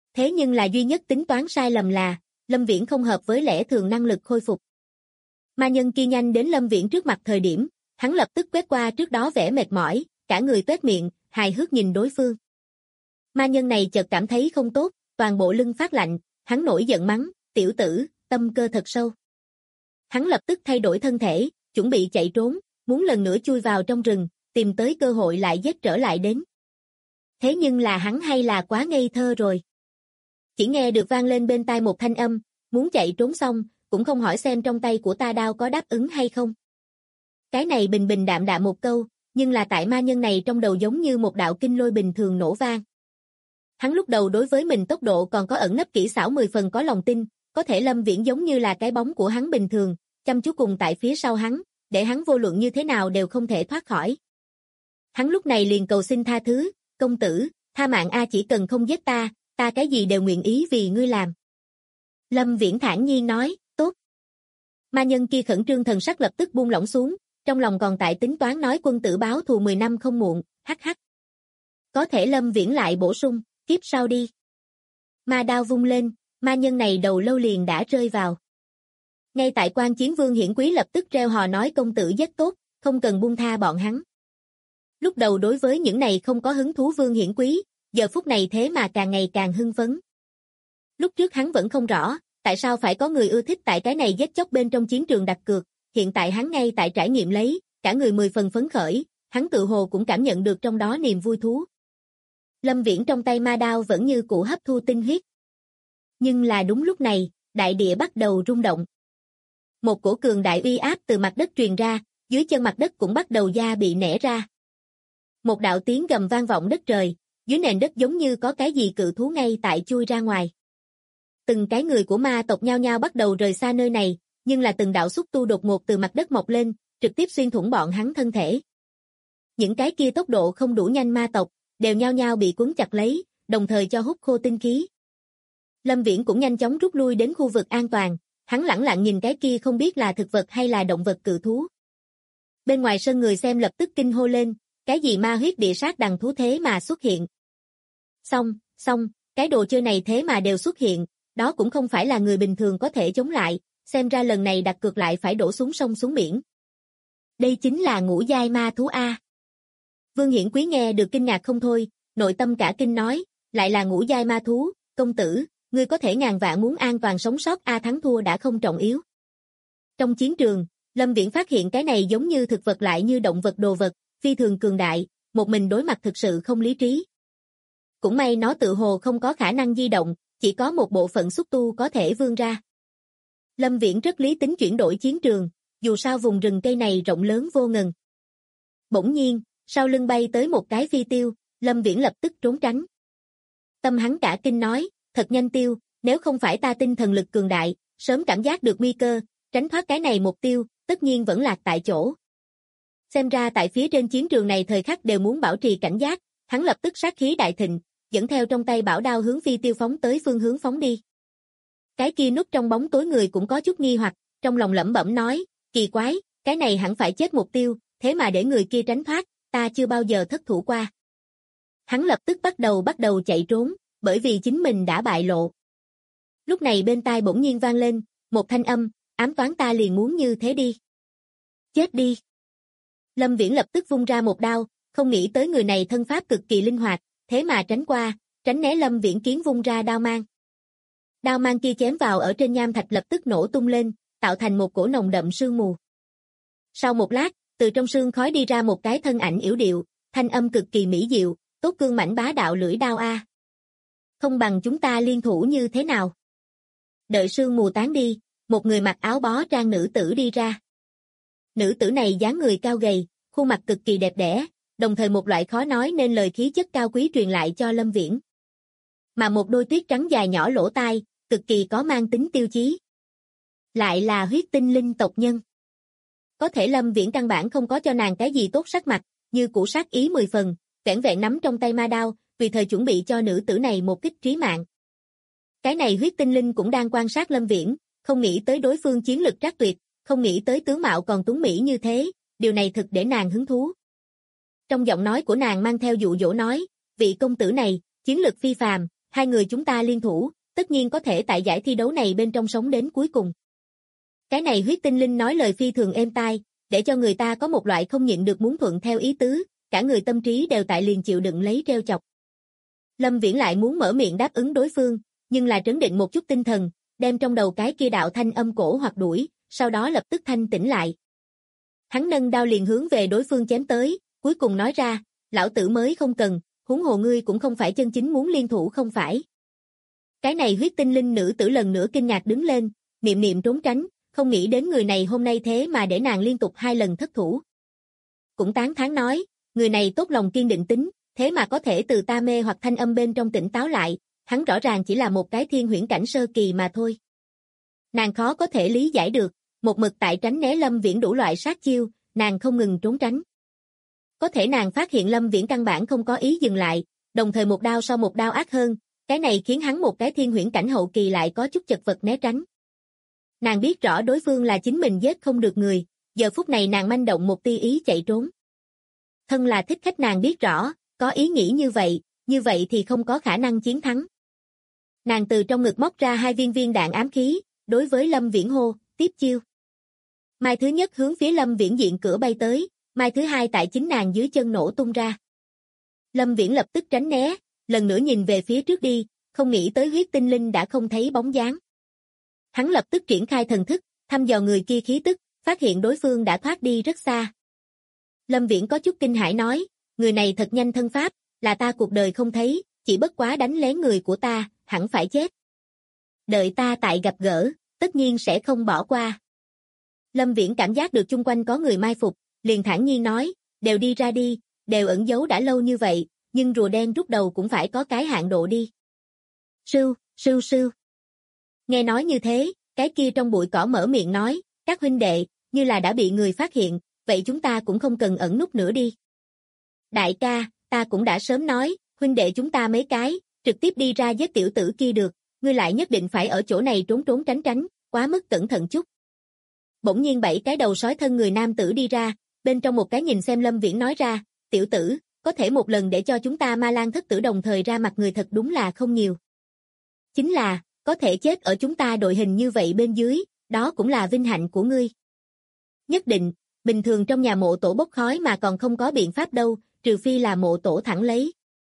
thế nhưng là duy nhất tính toán sai lầm là, Lâm Viễn không hợp với lẽ thường năng lực khôi phục. Ma nhân kia nhanh đến Lâm Viễn trước mặt thời điểm, hắn lập tức quét qua trước đó vẻ mệt mỏi, cả người toét miệng, hài hước nhìn đối phương. Ma nhân này chợt cảm thấy không tốt, toàn bộ lưng phát lạnh, hắn nổi giận mắng, tiểu tử, tâm cơ thật sâu. Hắn lập tức thay đổi thân thể, chuẩn bị chạy trốn, muốn lần nữa chui vào trong rừng, tìm tới cơ hội lại giết trở lại đến. Thế nhưng là hắn hay là quá ngây thơ rồi. Chỉ nghe được vang lên bên tai một thanh âm, muốn chạy trốn xong, cũng không hỏi xem trong tay của ta đao có đáp ứng hay không. Cái này bình bình đạm đạm một câu, nhưng là tại ma nhân này trong đầu giống như một đạo kinh lôi bình thường nổ vang. Hắn lúc đầu đối với mình tốc độ còn có ẩn nấp kỹ xảo 10 phần có lòng tin, có thể Lâm Viễn giống như là cái bóng của hắn bình thường, chăm chú cùng tại phía sau hắn, để hắn vô luận như thế nào đều không thể thoát khỏi. Hắn lúc này liền cầu xin tha thứ, công tử, tha mạng a, chỉ cần không giết ta cái gì đều nguyện ý vì ngươi làm. Lâm Viễn thản nhiên nói, tốt. Ma nhân kia khẩn trương thần sắc lập tức buông lỏng xuống, trong lòng còn tại tính toán nói quân tử báo thù 10 năm không muộn, hắc hắc. Có thể Lâm Viễn lại bổ sung, kiếp sau đi. Ma đao vung lên, ma nhân này đầu lâu liền đã rơi vào. Ngay tại quan chiến Vương Hiển Quý lập tức reo hò nói công tử rất tốt, không cần buông tha bọn hắn. Lúc đầu đối với những này không có hứng thú Vương Hiển Quý, giờ phút này thế mà càng ngày càng hưng phấn. Lúc trước hắn vẫn không rõ, tại sao phải có người ưa thích tại cái này giết chóc bên trong chiến trường đặt cược, hiện tại hắn ngay tại trải nghiệm lấy, cả người 10 phần phấn khởi, hắn tự hồ cũng cảm nhận được trong đó niềm vui thú. Lâm Viễn trong tay ma đao vẫn như cũ hấp thu tinh huyết. Nhưng là đúng lúc này, đại địa bắt đầu rung động. Một cổ cường đại uy áp từ mặt đất truyền ra, dưới chân mặt đất cũng bắt đầu da bị nẻ ra. Một đạo tiếng gầm vang vọng đất trời, dưới nền đất giống như có cái gì cự thú ngay tại chui ra ngoài. Từng cái người của ma tộc nhao nhao bắt đầu rời xa nơi này, nhưng là từng đạo xúc tu đột ngột từ mặt đất mọc lên, trực tiếp xuyên thủng bọn hắn thân thể. Những cái kia tốc độ không đủ nhanh ma tộc, đều nhao nhao bị cuốn chặt lấy, đồng thời cho hút khô tinh khí. Lâm Viễn cũng nhanh chóng rút lui đến khu vực an toàn, hắn lẳng lặng nhìn cái kia không biết là thực vật hay là động vật cự thú. Bên ngoài sân người xem lập tức kinh hô lên, cái gì ma huyết địa sát đằng thú thế mà xuất hiện. Xong, cái đồ chơi này thế mà đều xuất hiện, đó cũng không phải là người bình thường có thể chống lại, xem ra lần này đặt cược lại phải đổ xuống sông xuống biển. Đây chính là ngũ giai ma thú A. Vương Hiển Quý nghe được kinh ngạc không thôi, nội tâm cả kinh nói, lại là ngũ giai ma thú, công tử, ngươi có thể ngàn vạn muốn an toàn sống sót A, thắng thua đã không trọng yếu. Trong chiến trường, Lâm Viễn phát hiện cái này giống như thực vật lại như động vật đồ vật, phi thường cường đại, một mình đối mặt thực sự không lý trí. Cũng may nó tự hồ không có khả năng di động, chỉ có một bộ phận xúc tu có thể vươn ra. Lâm Viễn rất lý tính chuyển đổi chiến trường, dù sao vùng rừng cây này rộng lớn vô ngần. Bỗng nhiên, sau lưng bay tới một cái phi tiêu, Lâm Viễn lập tức trốn tránh. Tâm hắn cả kinh nói, thật nhanh tiêu, nếu không phải ta tinh thần lực cường đại, sớm cảm giác được nguy cơ, tránh thoát cái này mục tiêu, tất nhiên vẫn lạc tại chỗ. Xem ra tại phía trên chiến trường này thời khắc đều muốn bảo trì cảnh giác, hắn lập tức sát khí đại thịnh, dẫn theo trong tay bảo đao hướng phi tiêu phóng tới phương hướng phóng đi. Cái kia núp trong bóng tối người cũng có chút nghi hoặc, trong lòng lẩm bẩm nói, kỳ quái, cái này hẳn phải chết mục tiêu, thế mà để người kia tránh thoát, ta chưa bao giờ thất thủ qua. Hắn lập tức bắt đầu chạy trốn, bởi vì chính mình đã bại lộ. Lúc này bên tai bỗng nhiên vang lên, một thanh âm, ám toán ta liền muốn như thế đi. Chết đi. Lâm Viễn lập tức vung ra một đao, không nghĩ tới người này thân pháp cực kỳ linh hoạt, thế mà tránh né Lâm Viễn kiến vung ra đao mang. Đao mang kia chém vào ở trên nham thạch lập tức nổ tung lên, tạo thành một cổ nồng đậm sương mù. Sau một lát, từ trong sương khói đi ra một cái thân ảnh yểu điệu, thanh âm cực kỳ mỹ diệu, tốt cương mãnh bá đạo lưỡi đao a. Không bằng chúng ta liên thủ như thế nào? Đợi sương mù tán đi, một người mặc áo bó trang nữ tử đi ra. Nữ tử này dáng người cao gầy, khuôn mặt cực kỳ đẹp đẽ, đồng thời một loại khó nói nên lời khí chất cao quý truyền lại cho Lâm Viễn. Mà một đôi tuyết trắng dài nhỏ lỗ tai, cực kỳ có mang tính tiêu chí. Lại là huyết tinh linh tộc nhân. Có thể Lâm Viễn căn bản không có cho nàng cái gì tốt sắc mặt, như cũ sát ý 10 phần, vẻn vẹn nắm trong tay ma đao, vì thời chuẩn bị cho nữ tử này một kích trí mạng. Cái này huyết tinh linh cũng đang quan sát Lâm Viễn, không nghĩ tới đối phương chiến lực trác tuyệt, không nghĩ tới tướng mạo còn tuấn mỹ như thế, điều này thực để nàng hứng thú. Trong giọng nói của nàng mang theo dụ dỗ nói, vị công tử này, chiến lực phi phàm, hai người chúng ta liên thủ, tất nhiên có thể tại giải thi đấu này bên trong sống đến cuối cùng. Cái này huyết tinh linh nói lời phi thường êm tai, để cho người ta có một loại không nhịn được muốn thuận theo ý tứ, cả người tâm trí đều tại liền chịu đựng lấy trêu chọc. Lâm Viễn lại muốn mở miệng đáp ứng đối phương, nhưng là trấn định một chút tinh thần, đem trong đầu cái kia đạo thanh âm cổ hoặc đuổi, sau đó lập tức thanh tỉnh lại. Hắn nâng đao liền hướng về đối phương chém tới, cuối cùng nói ra, lão tử mới không cần, huống hồ ngươi cũng không phải chân chính muốn liên thủ không phải. Cái này huyết tinh linh nữ tử lần nữa kinh ngạc đứng lên, niệm niệm trốn tránh, không nghĩ đến người này hôm nay thế mà để nàng liên tục 2 lần thất thủ. Cũng tán thán nói, người này tốt lòng kiên định tính, thế mà có thể từ ta mê hoặc thanh âm bên trong tỉnh táo lại, hắn rõ ràng chỉ là một cái thiên huyễn cảnh sơ kỳ mà thôi. Nàng khó có thể lý giải được, một mực tại tránh né Lâm Viễn đủ loại sát chiêu, nàng không ngừng trốn tránh. Có thể nàng phát hiện Lâm Viễn căn bản không có ý dừng lại, đồng thời một đao sau một đao ác hơn, cái này khiến hắn một cái thiên huyễn cảnh hậu kỳ lại có chút chật vật né tránh. Nàng biết rõ đối phương là chính mình giết không được người, giờ phút này nàng manh động một tia ý chạy trốn. Thân là thích khách nàng biết rõ, có ý nghĩ như vậy thì không có khả năng chiến thắng. Nàng từ trong ngực móc ra 2 viên đạn ám khí, đối với Lâm Viễn hô, tiếp chiêu. Mai thứ nhất hướng phía Lâm Viễn diện cửa bay tới, mai thứ hai tại chính nàng dưới chân nổ tung ra. Lâm Viễn lập tức tránh né, lần nữa nhìn về phía trước đi, không nghĩ tới huyết tinh linh đã không thấy bóng dáng. Hắn lập tức triển khai thần thức, thăm dò người kia khí tức, phát hiện đối phương đã thoát đi rất xa. Lâm Viễn có chút kinh hãi nói, người này thật nhanh thân pháp, là ta cuộc đời không thấy, chỉ bất quá đánh lén người của ta, hẳn phải chết. Đợi ta tại gặp gỡ, tất nhiên sẽ không bỏ qua. Lâm Viễn cảm giác được chung quanh có người mai phục, liền thản nhiên nói, đều đi ra đi, đều ẩn giấu đã lâu như vậy, nhưng rùa đen rút đầu cũng phải có cái hạn độ đi. Sưu, sưu sưu. Nghe nói như thế, cái kia trong bụi cỏ mở miệng nói, các huynh đệ, như là đã bị người phát hiện, vậy chúng ta cũng không cần ẩn núp nữa đi. Đại ca, ta cũng đã sớm nói, huynh đệ chúng ta mấy cái, trực tiếp đi ra giết tiểu tử kia được, ngươi lại nhất định phải ở chỗ này trốn trốn tránh tránh, quá mức cẩn thận chút. Bỗng nhiên 7 cái đầu sói thân người nam tử đi ra, bên trong một cái nhìn xem Lâm Viễn nói ra, tiểu tử, có thể một lần để cho chúng ta Ma Lan thất tử đồng thời ra mặt người thật đúng là không nhiều. Chính là, có thể chết ở chúng ta đội hình như vậy bên dưới, đó cũng là vinh hạnh của ngươi. Nhất định, bình thường trong nhà mộ tổ bốc khói mà còn không có biện pháp đâu, trừ phi là mộ tổ thẳng lấy.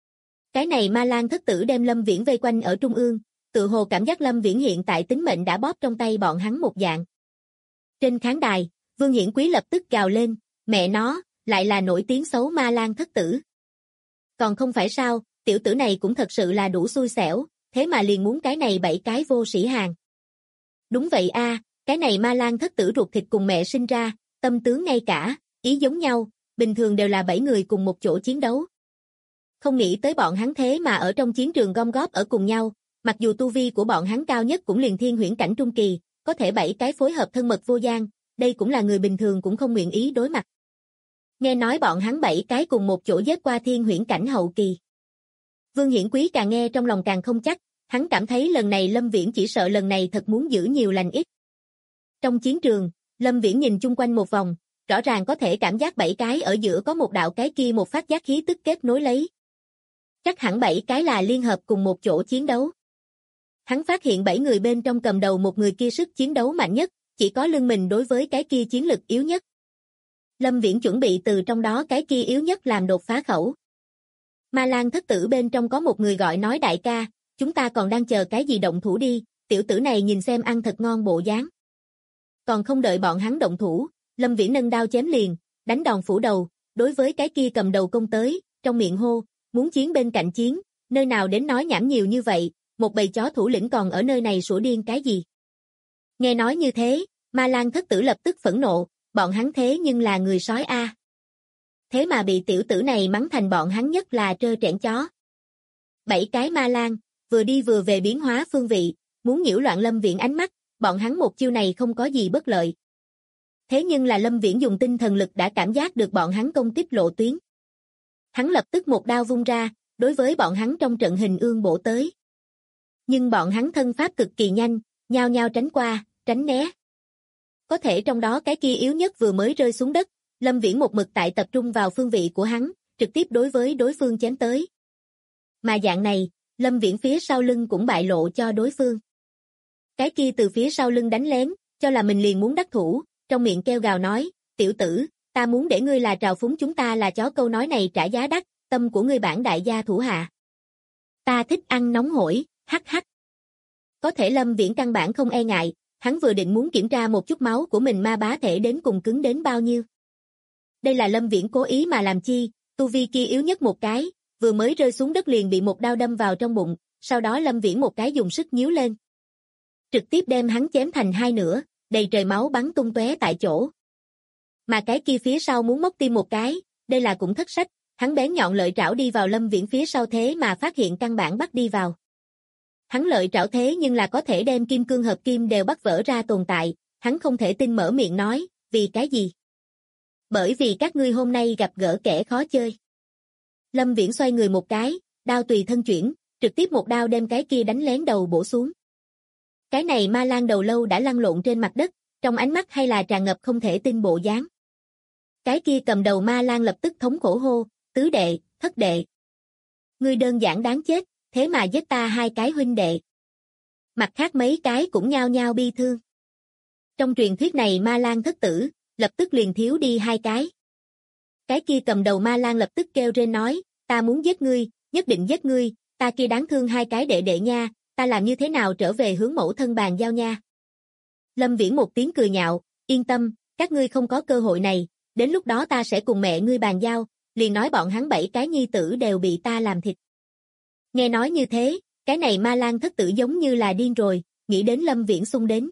Cái này Ma Lan thất tử đem Lâm Viễn vây quanh ở trung ương, tự hồ cảm giác Lâm Viễn hiện tại tính mệnh đã bóp trong tay bọn hắn một dạng. Trên khán đài, Vương Hiển Quý lập tức gào lên, mẹ nó, lại là nổi tiếng xấu Ma Lan thất tử. Còn không phải sao, tiểu tử này cũng thật sự là đủ xui xẻo, thế mà liền muốn cái này 7 cái vô sĩ hàng. Đúng vậy a, cái này Ma Lan thất tử ruột thịt cùng mẹ sinh ra, tâm tướng ngay cả, ý giống nhau, bình thường đều là 7 người cùng một chỗ chiến đấu. Không nghĩ tới bọn hắn thế mà ở trong chiến trường gom góp ở cùng nhau, mặc dù tu vi của bọn hắn cao nhất cũng liền thiên huyễn cảnh trung kỳ, có thể 7 cái phối hợp thân mật vô gian, đây cũng là người bình thường cũng không nguyện ý đối mặt. Nghe nói bọn hắn 7 cái cùng một chỗ giết qua thiên huyễn cảnh hậu kỳ. Vương Hiển Quý càng nghe trong lòng càng không chắc, hắn cảm thấy lần này Lâm Viễn chỉ sợ lần này thật muốn giữ nhiều lành ít. Trong chiến trường, Lâm Viễn nhìn chung quanh một vòng, rõ ràng có thể cảm giác 7 cái ở giữa có một đạo cái kia một phát giác khí tức kết nối lấy. Chắc hẳn 7 cái là liên hợp cùng một chỗ chiến đấu. Hắn phát hiện 7 người bên trong cầm đầu một người kia sức chiến đấu mạnh nhất, chỉ có lưng mình đối với cái kia chiến lực yếu nhất. Lâm Viễn chuẩn bị từ trong đó cái kia yếu nhất làm đột phá khẩu. Ma Lan thất tử bên trong có một người gọi nói đại ca, chúng ta còn đang chờ cái gì động thủ đi, tiểu tử này nhìn xem ăn thật ngon bộ dáng. Còn không đợi bọn hắn động thủ, Lâm Viễn nâng đao chém liền, đánh đòn phủ đầu, đối với cái kia cầm đầu công tới, trong miệng hô, muốn chiến bên cạnh chiến, nơi nào đến nói nhảm nhiều như vậy, một bầy chó thủ lĩnh còn ở nơi này sủa điên cái gì. Nghe nói như thế, Ma Lan thất tử lập tức phẫn nộ, bọn hắn thế nhưng là người sói a. Thế mà bị tiểu tử này mắng thành bọn hắn nhất là trơ trẽn chó. 7 cái Ma Lan, vừa đi vừa về biến hóa phương vị, muốn nhiễu loạn Lâm Viễn ánh mắt, bọn hắn một chiêu này không có gì bất lợi. Thế nhưng là Lâm Viễn dùng tinh thần lực đã cảm giác được bọn hắn công kích lộ tuyến. Hắn lập tức một đao vung ra, đối với bọn hắn trong trận hình ương bổ tới. Nhưng bọn hắn thân pháp cực kỳ nhanh, nhao nhao tránh qua, tránh né. Có thể trong đó cái kia yếu nhất vừa mới rơi xuống đất, Lâm Viễn một mực tại tập trung vào phương vị của hắn, trực tiếp đối với đối phương chém tới. Mà dạng này, Lâm Viễn phía sau lưng cũng bại lộ cho đối phương. Cái kia từ phía sau lưng đánh lén, cho là mình liền muốn đắc thủ, trong miệng kêu gào nói, tiểu tử, ta muốn để ngươi là trào phúng chúng ta là chó, câu nói này trả giá đắt, tâm của ngươi bản đại gia thủ hạ. Ta thích ăn nóng hổi, hắc hắc. Có thể Lâm Viễn căn bản không e ngại, hắn vừa định muốn kiểm tra một chút máu của mình ma bá thể đến cùng cứng đến bao nhiêu. Đây là Lâm Viễn cố ý mà làm chi, tu vi kia yếu nhất một cái, vừa mới rơi xuống đất liền bị một đao đâm vào trong bụng, sau đó Lâm Viễn một cái dùng sức nhíu lên. Trực tiếp đem hắn chém thành hai nửa, đầy trời máu bắn tung tóe tại chỗ. Mà cái kia phía sau muốn móc tim một cái, đây là cũng thất sách, hắn bén nhọn lợi trảo đi vào Lâm Viễn phía sau thế mà phát hiện căn bản bắt đi vào. Hắn lợi trảo thế nhưng là có thể đem kim cương hợp kim đều bắt vỡ ra tồn tại, hắn không thể tin mở miệng nói, vì cái gì? Bởi vì các ngươi hôm nay gặp gỡ kẻ khó chơi. Lâm Viễn xoay người một cái, đao tùy thân chuyển, trực tiếp một đao đem cái kia đánh lén đầu bổ xuống. Cái này ma lang đầu lâu đã lăn lộn trên mặt đất, trong ánh mắt hay là tràn ngập không thể tin bộ dáng. Cái kia cầm đầu ma lang lập tức thống khổ hô, tứ đệ, thất đệ. Ngươi đơn giản đáng chết, thế mà giết ta hai cái huynh đệ. Mặt khác mấy cái cũng nhao nhao bi thương. Trong truyền thuyết này ma lang thất tử, lập tức liền thiếu đi hai cái. Cái kia cầm đầu ma lang lập tức kêu rên nói, ta muốn giết ngươi, nhất định giết ngươi, ta kia đáng thương hai cái đệ đệ nha, ta làm như thế nào trở về hướng mẫu thân bàn giao nha. Lâm Viễn một tiếng cười nhạo, yên tâm, các ngươi không có cơ hội này, đến lúc đó ta sẽ cùng mẹ ngươi bàn giao, liền nói bọn hắn 7 cái nhi tử đều bị ta làm thịt. Nghe nói như thế, cái này ma lang thất tử giống như là điên rồi, nghĩ đến Lâm Viễn xung đến.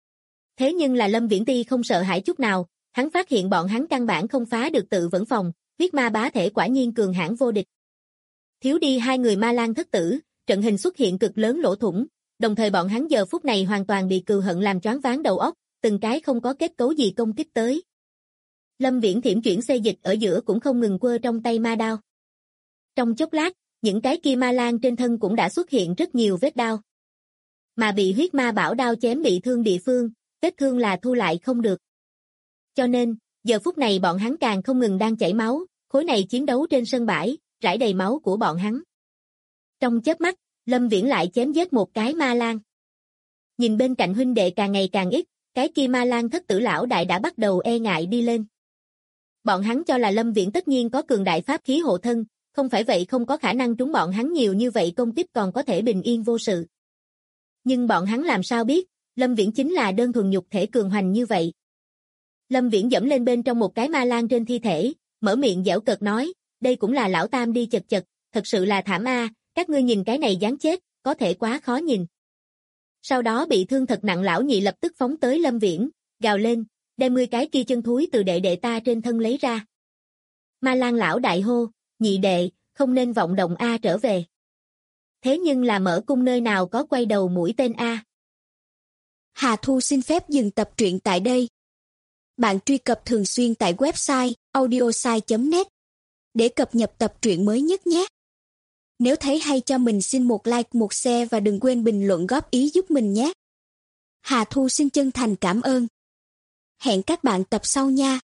Thế nhưng là Lâm Viễn ti không sợ hãi chút nào, hắn phát hiện bọn hắn căn bản không phá được tự vẫn phòng, huyết ma bá thể quả nhiên cường hãn vô địch. Thiếu đi hai người ma lang thất tử, trận hình xuất hiện cực lớn lỗ thủng, đồng thời bọn hắn giờ phút này hoàn toàn bị cừu hận làm choáng váng đầu óc, từng cái không có kết cấu gì công kích tới. Lâm Viễn thiểm chuyển xê dịch ở giữa cũng không ngừng quơ trong tay ma đao. Trong chốc lát, những cái kia ma lang trên thân cũng đã xuất hiện rất nhiều vết đao. Mà bị huyết ma bảo đao chém bị thương địa phương, vết thương là thu lại không được. Cho nên, giờ phút này bọn hắn càng không ngừng đang chảy máu, khối này chiến đấu trên sân bãi, rải đầy máu của bọn hắn. Trong chớp mắt, Lâm Viễn lại chém giết một cái ma lang. Nhìn bên cạnh huynh đệ càng ngày càng ít, cái kia ma lang thất tử lão đại đã bắt đầu e ngại đi lên. Bọn hắn cho là Lâm Viễn tất nhiên có cường đại pháp khí hộ thân, không phải vậy không có khả năng trúng bọn hắn nhiều như vậy công kích còn có thể bình yên vô sự. Nhưng bọn hắn làm sao biết, Lâm Viễn chính là đơn thuần nhục thể cường hoành như vậy. Lâm Viễn dẫm lên bên trong một cái ma lang trên thi thể, mở miệng giễu cợt nói, đây cũng là lão tam đi chật chật, thật sự là thảm a, các ngươi nhìn cái này dáng chết, có thể quá khó nhìn. Sau đó bị thương thật nặng lão nhị lập tức phóng tới Lâm Viễn, gào lên, đem ngươi cái kia chân thúi từ đệ đệ ta trên thân lấy ra. Ma lang lão đại hô, nhị đệ, không nên vọng động a trở về. Thế nhưng là mở cung nơi nào có quay đầu mũi tên a. Hà Thu xin phép dừng tập truyện tại đây. Bạn truy cập thường xuyên tại website audiosai.net để cập nhật tập truyện mới nhất nhé. Nếu thấy hay cho mình xin một like, một share và đừng quên bình luận góp ý giúp mình nhé. Hà Thu xin chân thành cảm ơn. Hẹn các bạn tập sau nha.